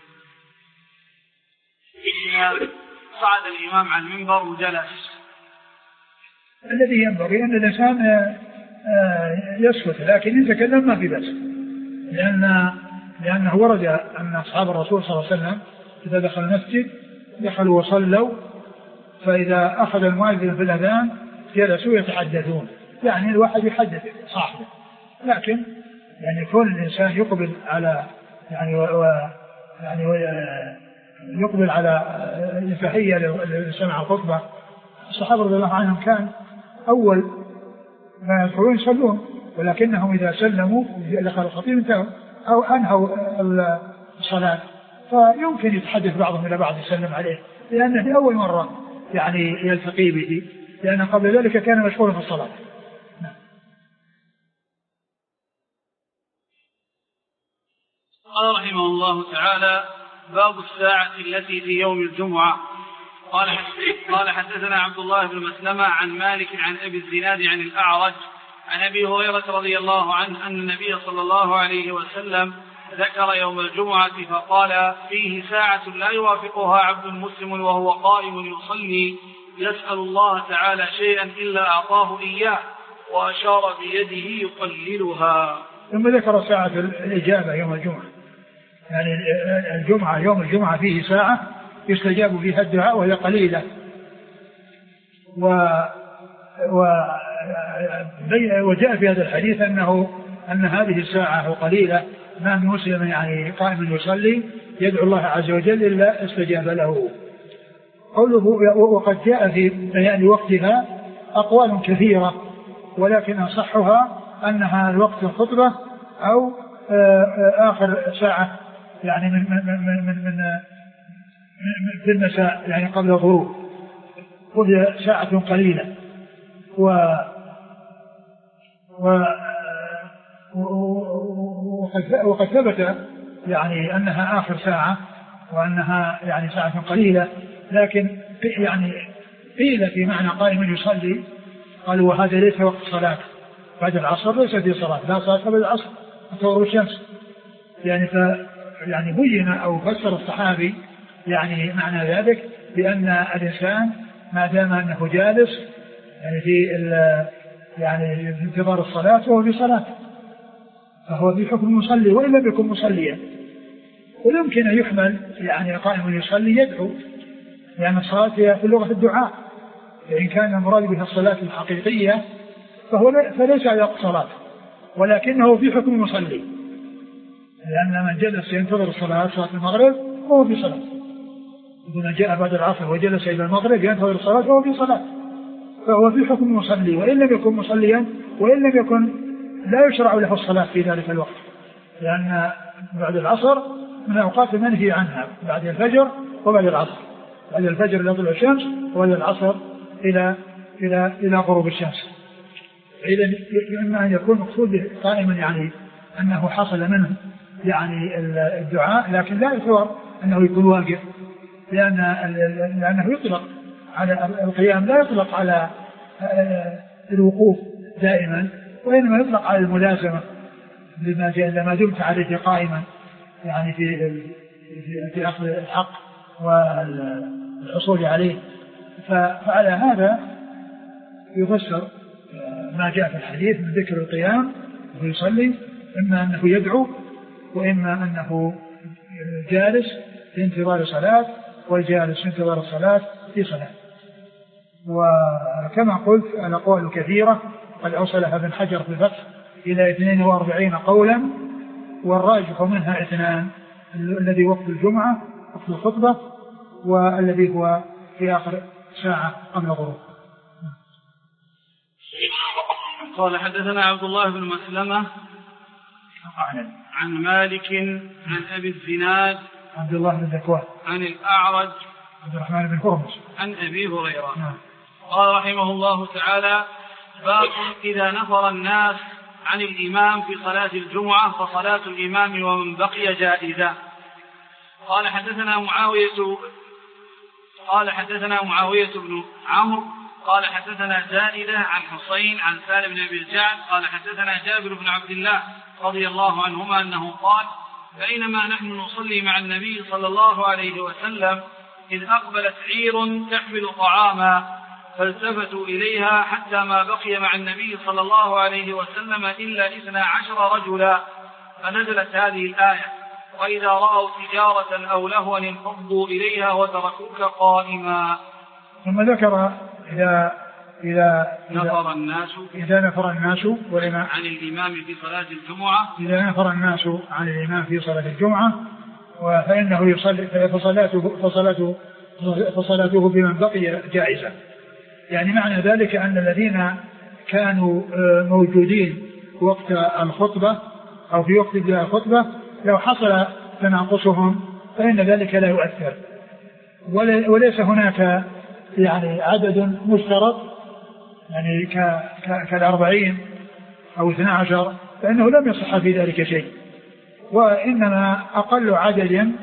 صعد الإمام على المنبر وجلس. الذي ينبغي أن الإنسان يسكت، لكن يتكلم ما في بأس، لأن لأنه ورد أن أصحاب الرسول صلى الله عليه وسلم إذا دخل المسجد دخلوا وصلوا، فإذا أخذ المؤذن في الأذان جلسوا يتحدثون، يعني الواحد يحدث صاحبه، لكن يعني كل الإنسان يقبل على يعني و يعني و يقبل على الفحية لسمع الخطبة. الصحابة رضي الله عنهم كان أول ما يدخلون يصلون، ولكنهم إذا سلموا دخل الخطيب انتهوا أو أنهوا الصلاة، فيمكن يتحدث بعضهم إلى بعض يسلم عليه، لأنه في أول مرة يعني يلتقي به، لأن قبل ذلك كان مشغولا في الصلاة. قال رحمه الله تعالى: باب الساعة التي في يوم الجمعة. قال قال حدثنا عبد الله بن مسلمة عن مالك عن أبي الزناد عن الأعرج عن أبي هريرة رضي الله عنه أن النبي صلى الله عليه وسلم ذكر يوم الجمعة فقال: فيه ساعة لا يوافقها عبد مسلم وهو قائم يصلي يسأل الله تعالى شيئا إلا أعطاه إياه، وأشار بيده يقللها. ثم ذكر ساعة الإجابة يوم الجمعة، يعني الجمعة يوم الجمعة فيه ساعة يستجاب فيها الدعاء وهي قليلة، و... و... وجاء في هذا الحديث أنه أن هذه الساعة قليلة، ما من مسلم يعني قائم يصلي يدعو الله عز وجل إلا استجاب له. قوله وقد جاء في بيان وقتها أقوال كثيرة، ولكن أصحها أنها الوقت الخطبة أو آخر ساعة يعني من من من من, من في المساء يعني قبل الغروب، وهي ساعة قليلة. و وقد ثبت يعني أنها آخر ساعة وأنها يعني ساعة قليلة، لكن يعني قيل في معنى قائم يصلي قالوا وهذا ليس وقت صلاة، بعد العصر ليس في صلاة، لا صلاة بعد العصر حتى غروب الشمس، يعني ف يعني بين أو فسر الصحابي يعني معنى ذلك بأن الإنسان ما دام أنه جالس يعني في يعني في انتظار الصلاة وهو في صلاة فهو في حكم المصلي وإن لم يكن مصليا. ويمكن أن يحمل يعني قائم يصلي يدعو، لأن الصلاة هي في لغة الدعاء، فإن كان المراد بها الصلاة الحقيقية فهو فليس على الصلاة، ولكنه في حكم المصلي، لأن من جلس ينتظر الصلاة صلاة المغرب وهو في صلاة، من جاء بعد العصر وجلس إلى المغرب ينتظر الصلاة وهو في صلاة، فهو في حكم المصلي وإن لم يكن مصليا، وإن لم يكن لا يشرع له الصلاة في ذلك الوقت، لأن بعد العصر من أوقات المنهي عنها، بعد الفجر وبعد العصر، بعد الفجر إلى طلوع الشمس وبعد العصر إلى إلى إلى غروب الشمس. إذا إما أن يكون مقصود قائما يعني أنه حصل منه يعني الدعاء، لكن لا يتصور أنه يكون واقف، لأن لأنه يطلق على القيام، لا يطلق على الوقوف دائما، وإنما يطلق على الملازمة لما لما دمت عليه قائما يعني في في أخذ الحق والحصول عليه. فعلى هذا يفسر ما جاء في الحديث من ذكر القيام ويصلي، إما أنه يدعو وإما أنه جالس في انتظار صلاة، والجالس في انتظار الصلاة في صلاة. وكما قلت الأقوال كثيرة قد أوصلها ابن حجر في الفتح إلى اثنين وأربعين قولا، والراجح منها اثنان، الذي وقت الجمعة وقت الخطبة، والذي هو في آخر ساعة قبل الغروب. قال حدثنا عبد الله بن مسلمة عن مالك عن أبي الزناد عبد الله بن ذكوان عن الأعرج عبد الرحمن بن هرمز عن أبي هريرة. نعم. قال رحمه الله تعالى: باب إذا نفر الناس عن الإمام في صلاة الجمعة فصلاة الإمام ومن بقي جائزة. قال حدثنا معاوية قال حدثنا معاوية بن عمرو قال حدثنا زائدة عن حسين عن سالم بن أبي الجعد قال حدثنا جابر بن عبد الله رضي الله عنهما أنه قال بينما نحن نصلي مع النبي صلى الله عليه وسلم إذ أقبلت عير تحمل طعاما فالتفتوا إليها حتى ما بقي مع النبي صلى الله عليه وسلم إلا اثنا عشر رجلا فنزلت هذه الآية وإذا رأوا تجارة أو لهوا انفضوا إليها وتركوك قائما. ثم ذكر إذا إذا نفر الناس إذا نفر الناس عن الإمام في صلاة الجمعة إذا نفر الناس عن الإمام في صلاة الجمعة فإنه يصلي فصلاته فصلاته فصلاته بمن بقي جائزة. يعني معنى ذلك أن الذين كانوا موجودين وقت الخطبة أو في وقت الخطبة لو حصل تناقصهم فإن ذلك لا يؤثر، وليس هناك يعني عدد مشترط يعني كالأربعين أو اثنى عشر فإنه لم يصح في ذلك شيء، وإنما أقل عدد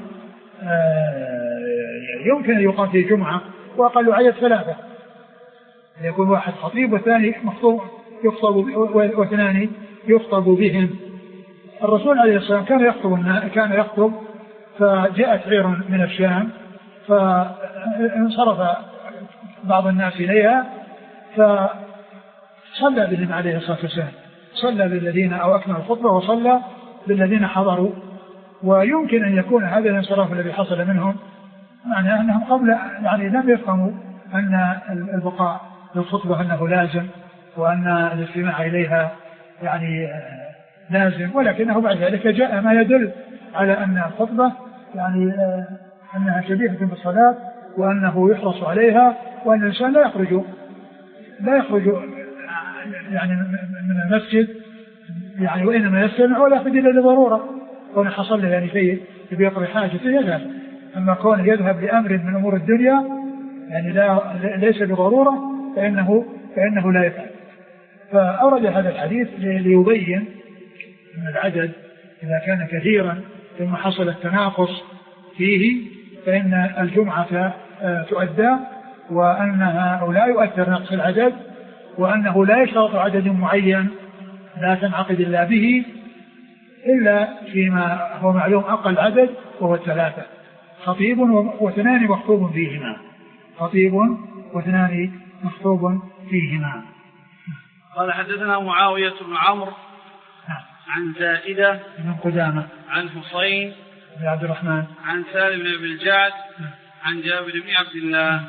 يمكن أن يقام في الجمعة وأقل عدد ثلاثة، يكون واحد خطيب والثاني مخطوب يخطب واثنان يخطب بهم. الرسول عليه الصلاة والسلام كان يخطب كان يخطب فجاءت عير من الشام فانصرف بعض الناس إليها فصلى بهم عليه الصلاة والسلام، صلى بالذين أو أكمل الخطبة وصلى بالذين حضروا. ويمكن أن يكون هذا الانصراف الذي حصل منهم معناه أنهم قبل يعني لم يفهموا أن البقاء للخطبة أنه لازم وأن الاستماع إليها يعني لازم، ولكنه بعد ذلك جاء ما يدل على أن الخطبة يعني أنها شبيهة بالصلاة وأنه يحرص عليها وأن الإنسان لا يخرج لا يخرج يعني من المسجد يعني وإنما يستمع ولا يخرج إلا لضرورة، كون حصل له يعني شيء يقضي حاجته يذهب، أما كون يذهب لأمر من أمور الدنيا يعني لا ليس بضرورة فإنه فإنه لا يفعل. فأورد هذا الحديث ليبين أن العدد إذا كان كثيرا ثم حصل التناقص فيه فإن الجمعة تؤدى، وأنها لا يؤثر نقص العدد، وأنه لا يشترط عدد معين لا تنعقد إلا به إلا فيما هو معلوم أقل عدد وهو الثلاثة، خطيب واثنان مخطوب فيهما، خطيب واثنان مخطوب فيهما. قال حدثنا معاوية بن عمرو عن زائدة بن قدامة عن حسين بن عبد الرحمن عن سالم بن أبي الجعد عن جابر بن عبد الله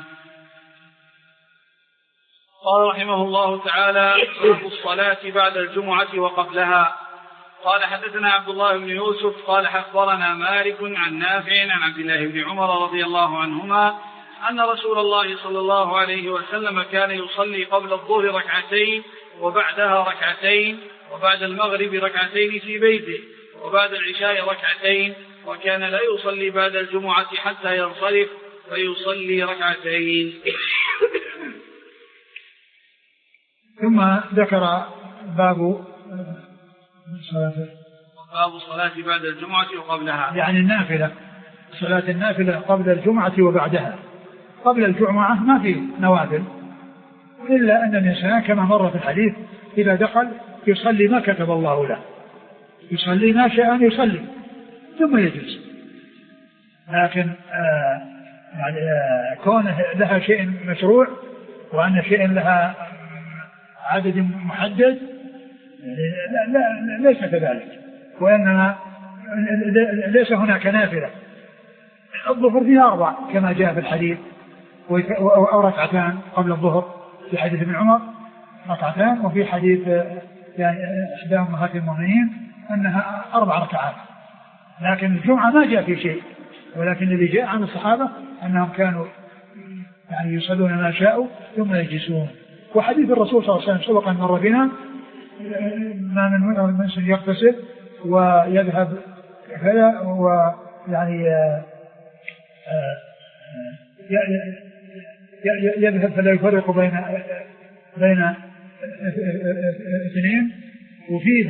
قال رحمه الله تعالى باب الصلاة بعد الجمعة وقبلها. قال حدثنا عبد الله بن يوسف قال أخبرنا مالك عن نافع عن عبد الله بن عمر رضي الله عنهما أن رسول الله صلى الله عليه وسلم كان يصلي قبل الظهر ركعتين وبعدها ركعتين وبعد المغرب ركعتين في بيته وبعد العشاء ركعتين، وكان لا يصلي بعد الجمعة حتى ينصرف فيصلي ركعتين. ثم ذكر باب باب الصلاة بعد الجمعة وقبلها، يعني النافلة، صلاة النافلة قبل الجمعة وبعدها. قبل الجمعة ما في نوافل إلا أن الإنسان كما مر في الحديث إذا دخل يصلي ما كتب الله له، يصلي ما شاء أن يصلي ثم يجلس، لكن آه يعني آه كونه لها شيء مشروع وأن شيء لها عدد محدد لا, لا ليس كذلك، وإنما ليس هناك نافلة. الظهر فيها أربع كما جاء في الحديث، أو ركعتان قبل الظهر في حديث ابن عمر ركعتان، وفي حديث يعني إحدى أمهات المؤمنين أنها أربع ركعات. لكن الجمعة ما جاء في شيء، ولكن الذي جاء عن الصحابة أنهم كانوا يعني يصلون ما شاءوا ثم يجلسون. وحديث الرسول صلى الله عليه وسلم سبق أن مر بنا ما من المنسل يغتسل ويذهب كذا ويعني يذهب فلا يفرق بين بين اثنين، وفيه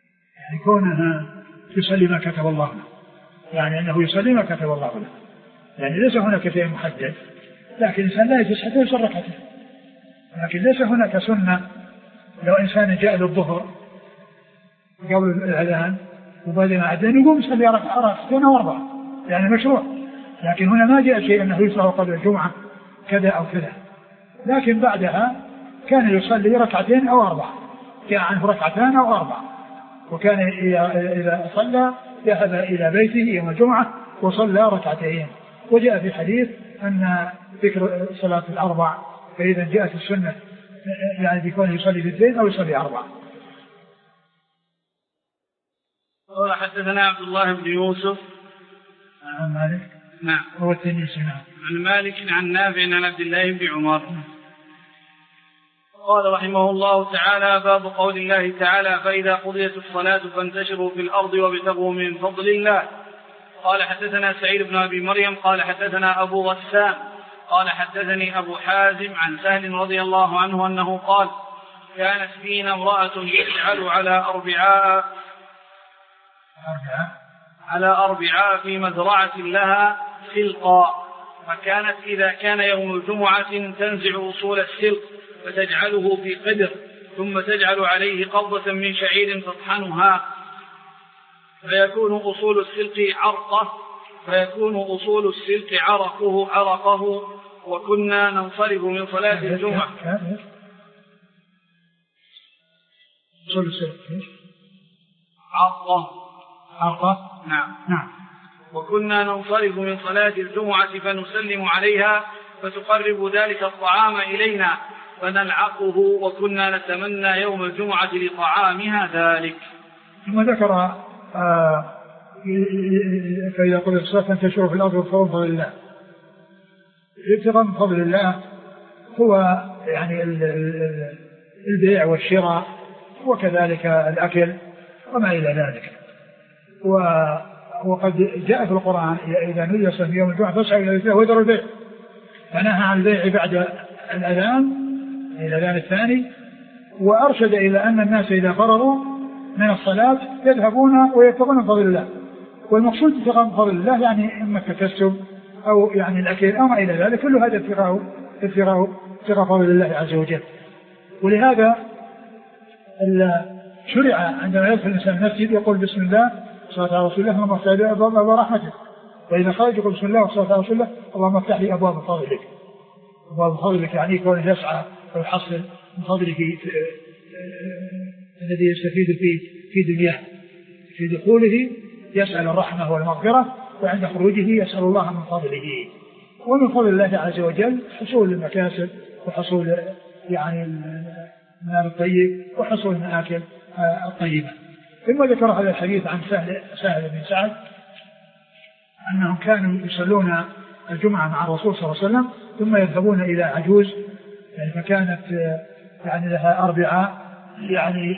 يعني كونها يصلي ما كتب الله له، يعني أنه يصلي ما كتب الله له. يعني ليس هناك شيء محدد، لكن الإنسان لا يجلس حتى يصلي ركعتين. لكن ليس هناك سنة لو إنسان جاء للظهر قبل الأذان وبعدين أذن يقوم يصلي ركعتين أو أربعة، يعني مشروع. لكن هنا ما جاء شيء أنه يصلي قبل الجمعة كذا أو كذا، لكن بعدها كان يصلي ركعتين أو أربعة، جاء عنه ركعتان أو أربعة. وكان إذا صلى ذهب إلى بيته يوم الجمعة وصلى ركعتين. وجاء في حديث أن ذكر صلاة الأربع، فإذا جاءت السنة يعني بيكون يصلي باثنين أو يصلي أربعة. قال حدثنا عبد الله بن يوسف عن مالك نعم هو التنيسي نعم عن مالك عن نافع عن عبد الله بن عمر قال رحمه الله تعالى: باب قول الله تعالى: فإذا قضيت الصلاة فانتشروا في الأرض وابتغوا من فضل الله. قال حدثنا سعيد بن أبي مريم قال حدثنا أبو غسان قال حدثني أبو حازم عن سهل رضي الله عنه أنه قال: كانت فينا امرأة تجعل على أربعاء على أربعاء في مزرعة لها سلقا، فكانت إذا كان يوم الجمعة تنزع أصول السلق فتجعله في قدر، ثم تجعل عليه قبضة من شعير تطحنها فيكون أصول السلق عرقه فيكون أصول السلق عرقه عرقه وكنا ننصرف من صلاة الجمعة. أصول السلق عرقه عرقه نعم نعم. وكنا ننصرف من صلاة الجمعة فنسلم عليها فتقرب ذلك الطعام إلينا فنلعقه، وكنا نتمنى يوم الجمعة لطعامها ذلك. ثم ذكر آه فإذا قضيت الصلاة فانتشروا في الأرض وابتغوا من فضل الله. الابتغاء من فضل الله هو يعني البيع والشراء وكذلك الأكل وما إلى ذلك. وقد جاء في القرآن: إذا نودي للصلاة يوم الجمعة فاسعوا إلى ذكر الله وذروا البيع، فنهى عن البيع بعد الأذان الأذان الثاني، وأرشد إلى أن الناس إذا فرغوا من الصلاة يذهبون ويبتغون من فضل الله. والمقصود ابتغاء من فضل الله يعني إما التكسب أو يعني الأكل أو ما إلى ذلك، كل هذا ابتغاء ابتغاء ابتغاء فضل الله عز وجل. ولهذا شرع عندما يدخل الإنسان المسجد يقول: بسم الله والصلاة على رسول الله اللهم افتح لي أبواب رحمتك. وإذا خرج يقول: بسم الله والصلاة على رسول الله اللهم افتح لي أبواب فضلك. أبواب فضلك يعني كونه يسعى ويحصل من فضلك الذي يستفيد في في دنياه. في دخوله يسأل الرحمة والمغفرة، وعند خروجه يسأل الله من فضله. ومن فضل الله عز وجل حصول المكاسب وحصول يعني المال الطيب وحصول المآكل الطيبة. ثم ذكر هذا الحديث عن سهل, سهل بن سعد أنهم كانوا يصلون الجمعة مع الرسول صلى الله عليه وسلم ثم يذهبون إلى عجوز، يعني فكانت يعني لها أربعاء يعني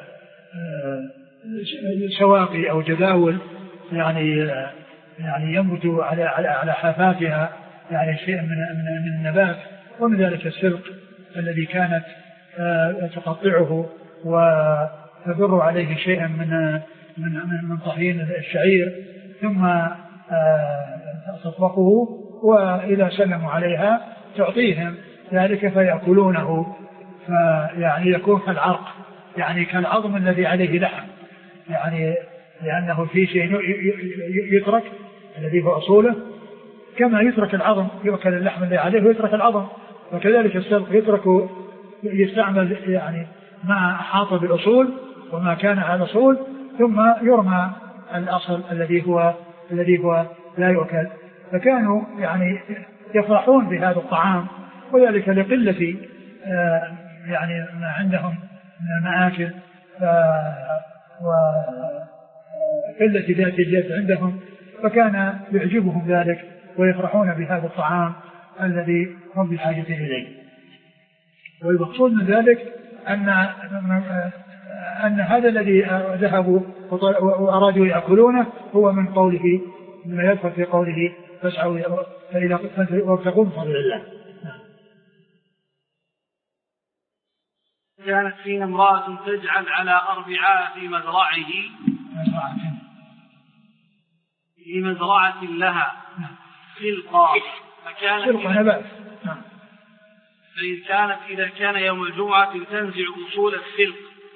سواقي أو جداول يعني يعني ينبت على على على حافاتها يعني شيء من من من النبات، ومن ذلك السلق الذي كانت تقطعه وتذر عليه شيئا من من من طحين الشعير، ثم تطبخه، وإذا سلموا عليها تعطيهم ذلك فيأكلونه، فيعني يكون كالعرق يعني كالعظم الذي عليه لحم، يعني لأنه في شيء يترك الذي هو أصوله، كما يترك العظم يؤكل اللحم الذي عليه ويترك العظم، وكذلك السلق يترك يستعمل يعني ما أحاط بالأصول وما كان على الأصول، ثم يرمى الأصل الذي هو الذي هو لا يؤكل. فكانوا يعني يفرحون بهذا الطعام، وذلك لقلة يعني ما عندهم من المآكل وقلة ذات اليد عندهم، فكان يعجبهم ذلك ويفرحون بهذا الطعام الذي هم بحاجة إليه. والمقصود من ذلك أن أن هذا الذي ذهبوا وأرادوا يأكلونه هو من قوله، مما يدخل في قوله فاسعوا فإذا وابتغوا من فضل الله. كانت فينا امرأة تجعل على أربعاء في مزرعه في مزرعة لها سلقا فكانت سلقا نبات. نعم. فإن كانت إذا كان يوم الجمعة تنزع أصول السلق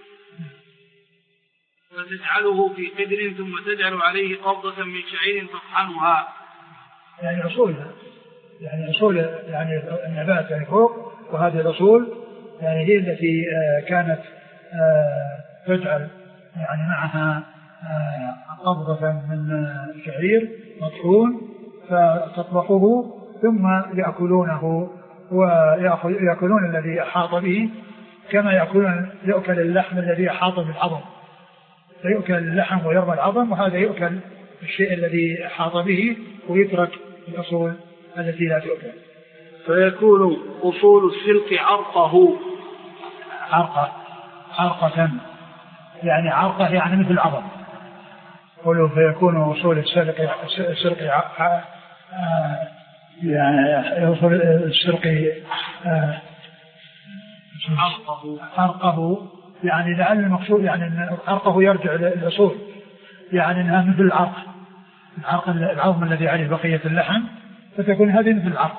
فتجعله في قدر ثم تجعل عليه قبضة من شعير تطحنها. يعني أصولها يعني أصول يعني النبات يعني فوق، وهذه الأصول يعني هي التي كانت تجعل يعني معها قبضة من شعير مطحون فتطبخه ثم يأكلونه، ويأكلون الذي أحاط به كما يأكلون يأكل اللحم الذي أحاط بالعظم، فيأكل اللحم ويرمى العظم، وهذا يأكل الشيء الذي أحاط به ويترك الأصول التي لا تؤكل. فيكون أصول السلق عرقه عرقة عرقة يعني عرقة يعني مثل العظم. قولوا فيكون أصول السلق السلق يعني أصول السلق عرقه عرقه يعني لعل المقصود يعني عرقه يرجع للأصول، يعني أنها مثل العرق العرق العظم الذي عليه بقية اللحم، فتكون هذه مثل العرق،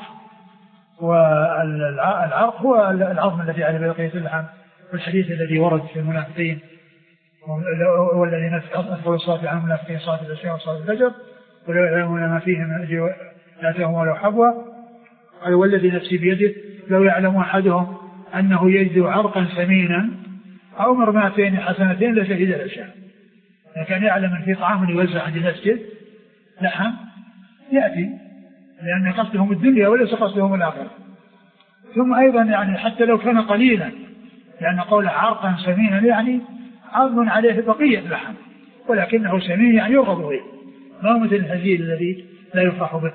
والعرق هو العظم الذي عليه بقية اللحم. والحديث الذي ورد في المنافقين والذي نفذ الصلاة عن المنافقين صلاة العشاء وصلاة الفجر ولو يعلمون ما فيهم لاتهم ولو حبوا، والذي نفسي بيده لو يعلم أحدهم أنه يجد عرقا ثمينا أو مرماتين حسنتين لشهد العشاء. لكن يعلم أن في طعام يوزع عند المسجد لحم يأتي، لأن قصدهم الدنيا وليس قصدهم الآخرة. ثم أيضا يعني حتى لو كان قليلا، لأن قول عرقا سمينا يعني عظم عليه بقية لحم، ولكنه سمين يعني يرغب به، ما هو مثل الهزيل الذي لا يفرح به.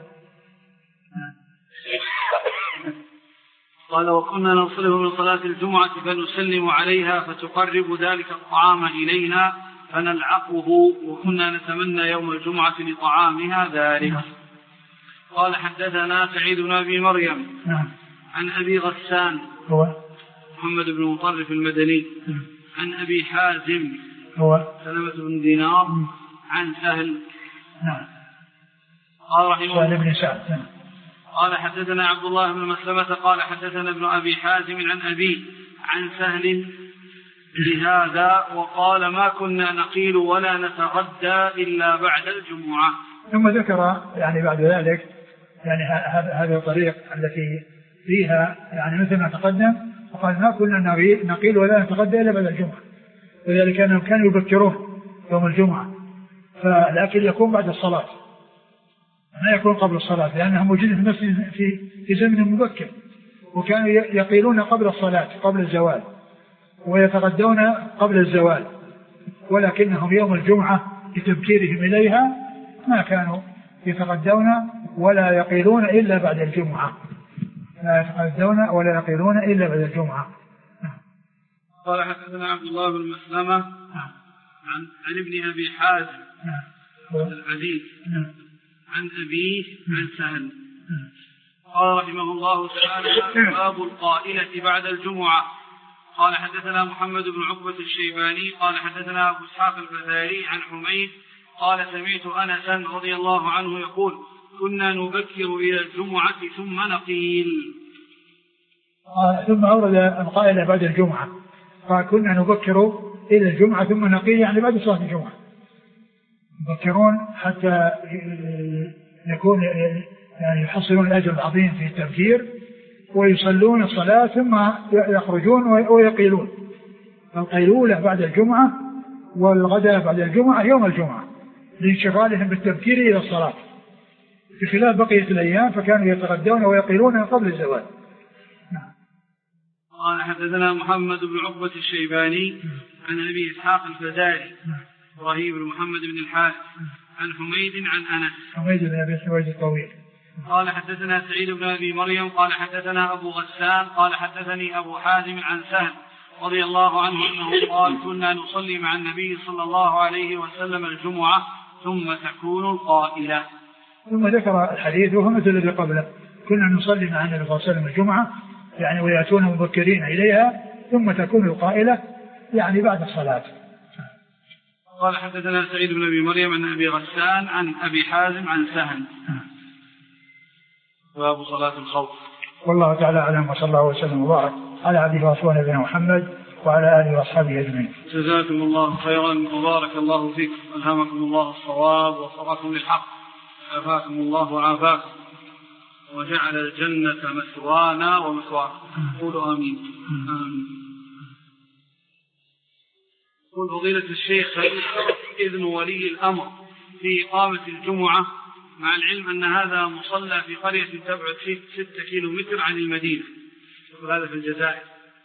قال وكنا ننصرف من صلاة الجمعة فنسلم عليها فتقرب ذلك الطعام إلينا فنلعقه، وكنا نتمنى يوم الجمعة لطعامها ذلك. قال حدثنا سعيد بن أبي مريم عن أبي غسان هو محمد بن مطرف المدني عن أبي حازم هو سلمة بن دينار عن سهل نعم قال رحمه الله بن سعد قال حدثنا عبد الله بن مسلمة قال حدثنا ابن أبي حازم عن أبي عن سهل لهذا وقال ما كنا نقيل ولا نتغدى إلا بعد الجمعة. ثم ذكر يعني بعد ذلك يعني هذا الطريق التي فيها يعني مثل ما تقدم، وقال ما كنا نقيل ولا نتغدى إلا بعد الجمعة، وذلك أنهم كانوا يبكرون يوم الجمعة، فالأكل يكون بعد الصلاة ما يكون قبل الصلاة، لأنهم موجودين في نفس في في زمن مبكر، وكانوا يقيلون قبل الصلاة قبل الزوال ويتغدون قبل الزوال، ولكنهم يوم الجمعة بتبكيرهم إليها ما كانوا يتغدون ولا يقيلون إلا بعد الجمعة، لا يتغدون ولا يقيلون إلا بعد الجمعة. قال حدثنا عبد الله بن مسلمة عن عن ابن أبي حازم العزيز عن أبيه عن سهل قال رحمه الله تعالى باب القائلة بعد الجمعة. قال حدثنا محمد بن عقبة الشيباني قال حدثنا أبو إسحاق الفزاري عن حميد قال سمعت أنسا رضي الله عنه يقول كنا نبكر إلى الجمعة ثم نقيل. ثم أورد القائلة بعد الجمعة، قال كنا نبكر إلى الجمعة ثم نقيل يعني بعد صلاة الجمعة، يبكرون حتى يكون يعني يحصلون الأجر العظيم في التبكير ويصلون الصلاة ثم يخرجون ويقيلون. القيلولة بعد الجمعة والغداء بعد الجمعة يوم الجمعة لانشغالهم بالتبكير إلى الصلاة، بخلاف بقية الأيام فكانوا يتغدون ويقيلون قبل الزوال. قال حدثنا محمد بن عقبة الشيباني عن أبي إسحاق الفزاري إبراهيم بن محمد بن الحارث عن حميد عن أنس حميد بن أبي حويج الطويل قال حدثنا سعيد بن أبي مريم قال حدثنا أبو غسان قال حدثني أبو حازم عن سهل رضي الله عنه أنه قال كنا نصلي مع النبي صلى الله عليه وسلم الجمعة ثم تكون القائلة. ثم ذكر الحديث وهو مثل الذي قبله، كنا نصلي مع النبي صلى الله عليه وسلم الجمعة يعني ويأتون مبكرين إليها ثم تكون القائلة يعني بعد الصلاة. قال حدثنا سعيد بن أبي مريم عن أبي غسان عن أبي حازم عن سهل باب صلاة الخوف. والله تعالى أعلم، وصلى الله وسلم وبارك على عبده ورسوله نبينا محمد وعلى آله وأصحابه أجمعين. جزاكم الله خيرا وبارك الله فيكم، ألهمكم الله الصواب ووفقكم للحق، عافاكم الله وعافاكم، وجعل الجنة مثوانا ومثواكم. قولوا آمين. آمين. قل فضيلة الشيخ، إذن ولي الأمر في إقامة الجمعة مع العلم أن هذا مصلى في قرية تبعد ستة كيلو متر عن المدينة، وهذا في الجزائر.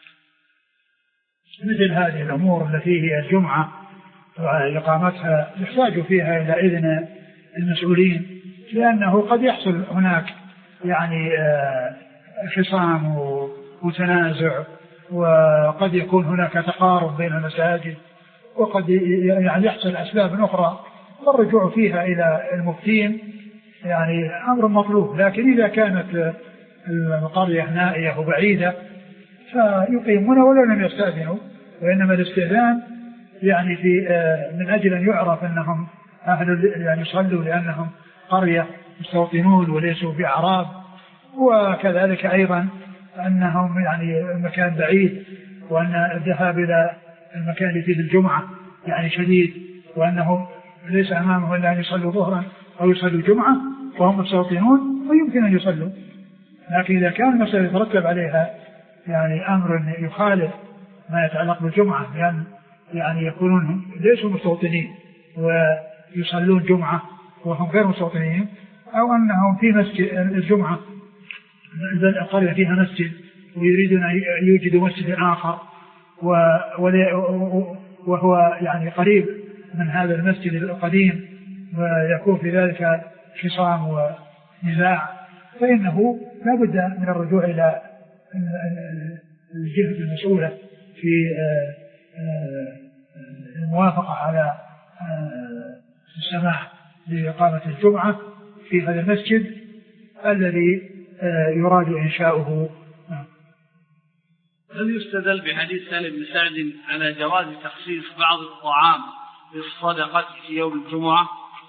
مثل هذه الأمور التي هي الجمعة وإقامتها يحتاج فيها إلى إذن المسؤولين، لأنه قد يحصل هناك يعني خصام وتنازع، وقد يكون هناك تقارب بين المساجد، وقد يعني يحصل أسباب أخرى، والرجوع فيها إلى المفتين يعني أمر مطلوب. لكن إذا كانت القرية نائية وبعيدة فيقيمون ولو لم يستأذنوا، وإنما الاستئذان يعني في من أجل أن يعرف أنهم أهل يعني يصلوا، لأنهم قرية مستوطنون وليسوا بأعراب، وكذلك أيضا أنهم يعني المكان بعيد، وأن الذهاب إلى المكان الذي فيه الجمعة يعني شديد، وأنهم ليس أمامهم إلا أن يصلوا ظهرا أو يصلوا جمعة وهم مستوطنون ويمكن أن يصلوا. لكن إذا كان المسألة يترتب عليها يعني أمر يخالف ما يتعلق بالجمعة، لأن يعني يكونون ليسوا مستوطنين ويصلون جمعة وهم غير مستوطنين، أو أنهم في مسجد الجمعة القرية فيها مسجد ويريدون أن يوجدوا مسجد آخر وهو يعني قريب من هذا المسجد القديم، ويكون في ذلك خصام ونزاع، فإنه لا بد من الرجوع إلى الجهة المسؤولة في الموافقة على السماح لإقامة الجمعة في هذا المسجد الذي يراد إنشاؤه. هل يستدل بحديث سالم بن سعد على جواز تخصيص بعض الطعام بالصدقة في يوم الجمعة؟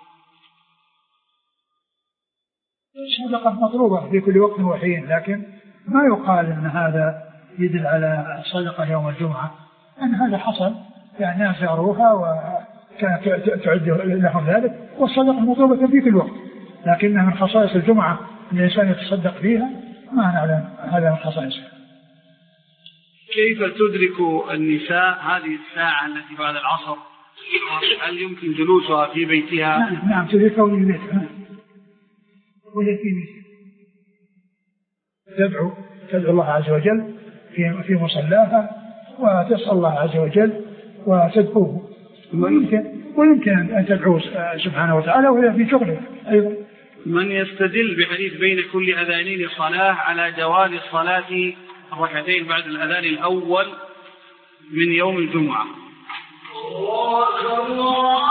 الصدقة مطلوبة في كل وقت وحين، لكن ما يقال أن هذا يدل على الصدقة يوم الجمعة، أن هذا حصل يعني ناس يروها وكانت تعد لهم ذلك، والصدقة مطلوبة في كل وقت، لكنها من خصائص الجمعة أن الإنسان يتصدق فيها، ما نعلم هذا من خصائصها. كيف تدرك النساء هذه الساعة التي بعد العصر؟ هل يمكن جلوسها في بيتها؟ نعم, نعم تدركها في بيتها وهي في بيتها، تدعو تدعو الله عز وجل في في مصلاها وتسأل الله عز وجل وتدعوه، ويمكن ويمكن أن تدعو سبحانه وتعالى وهي في شغله أيضا. من يستدل بحديث بين كل أذانين صلاة على جواز الصلاة ركعتين بعد الأذان الأول من يوم الجمعة؟ الله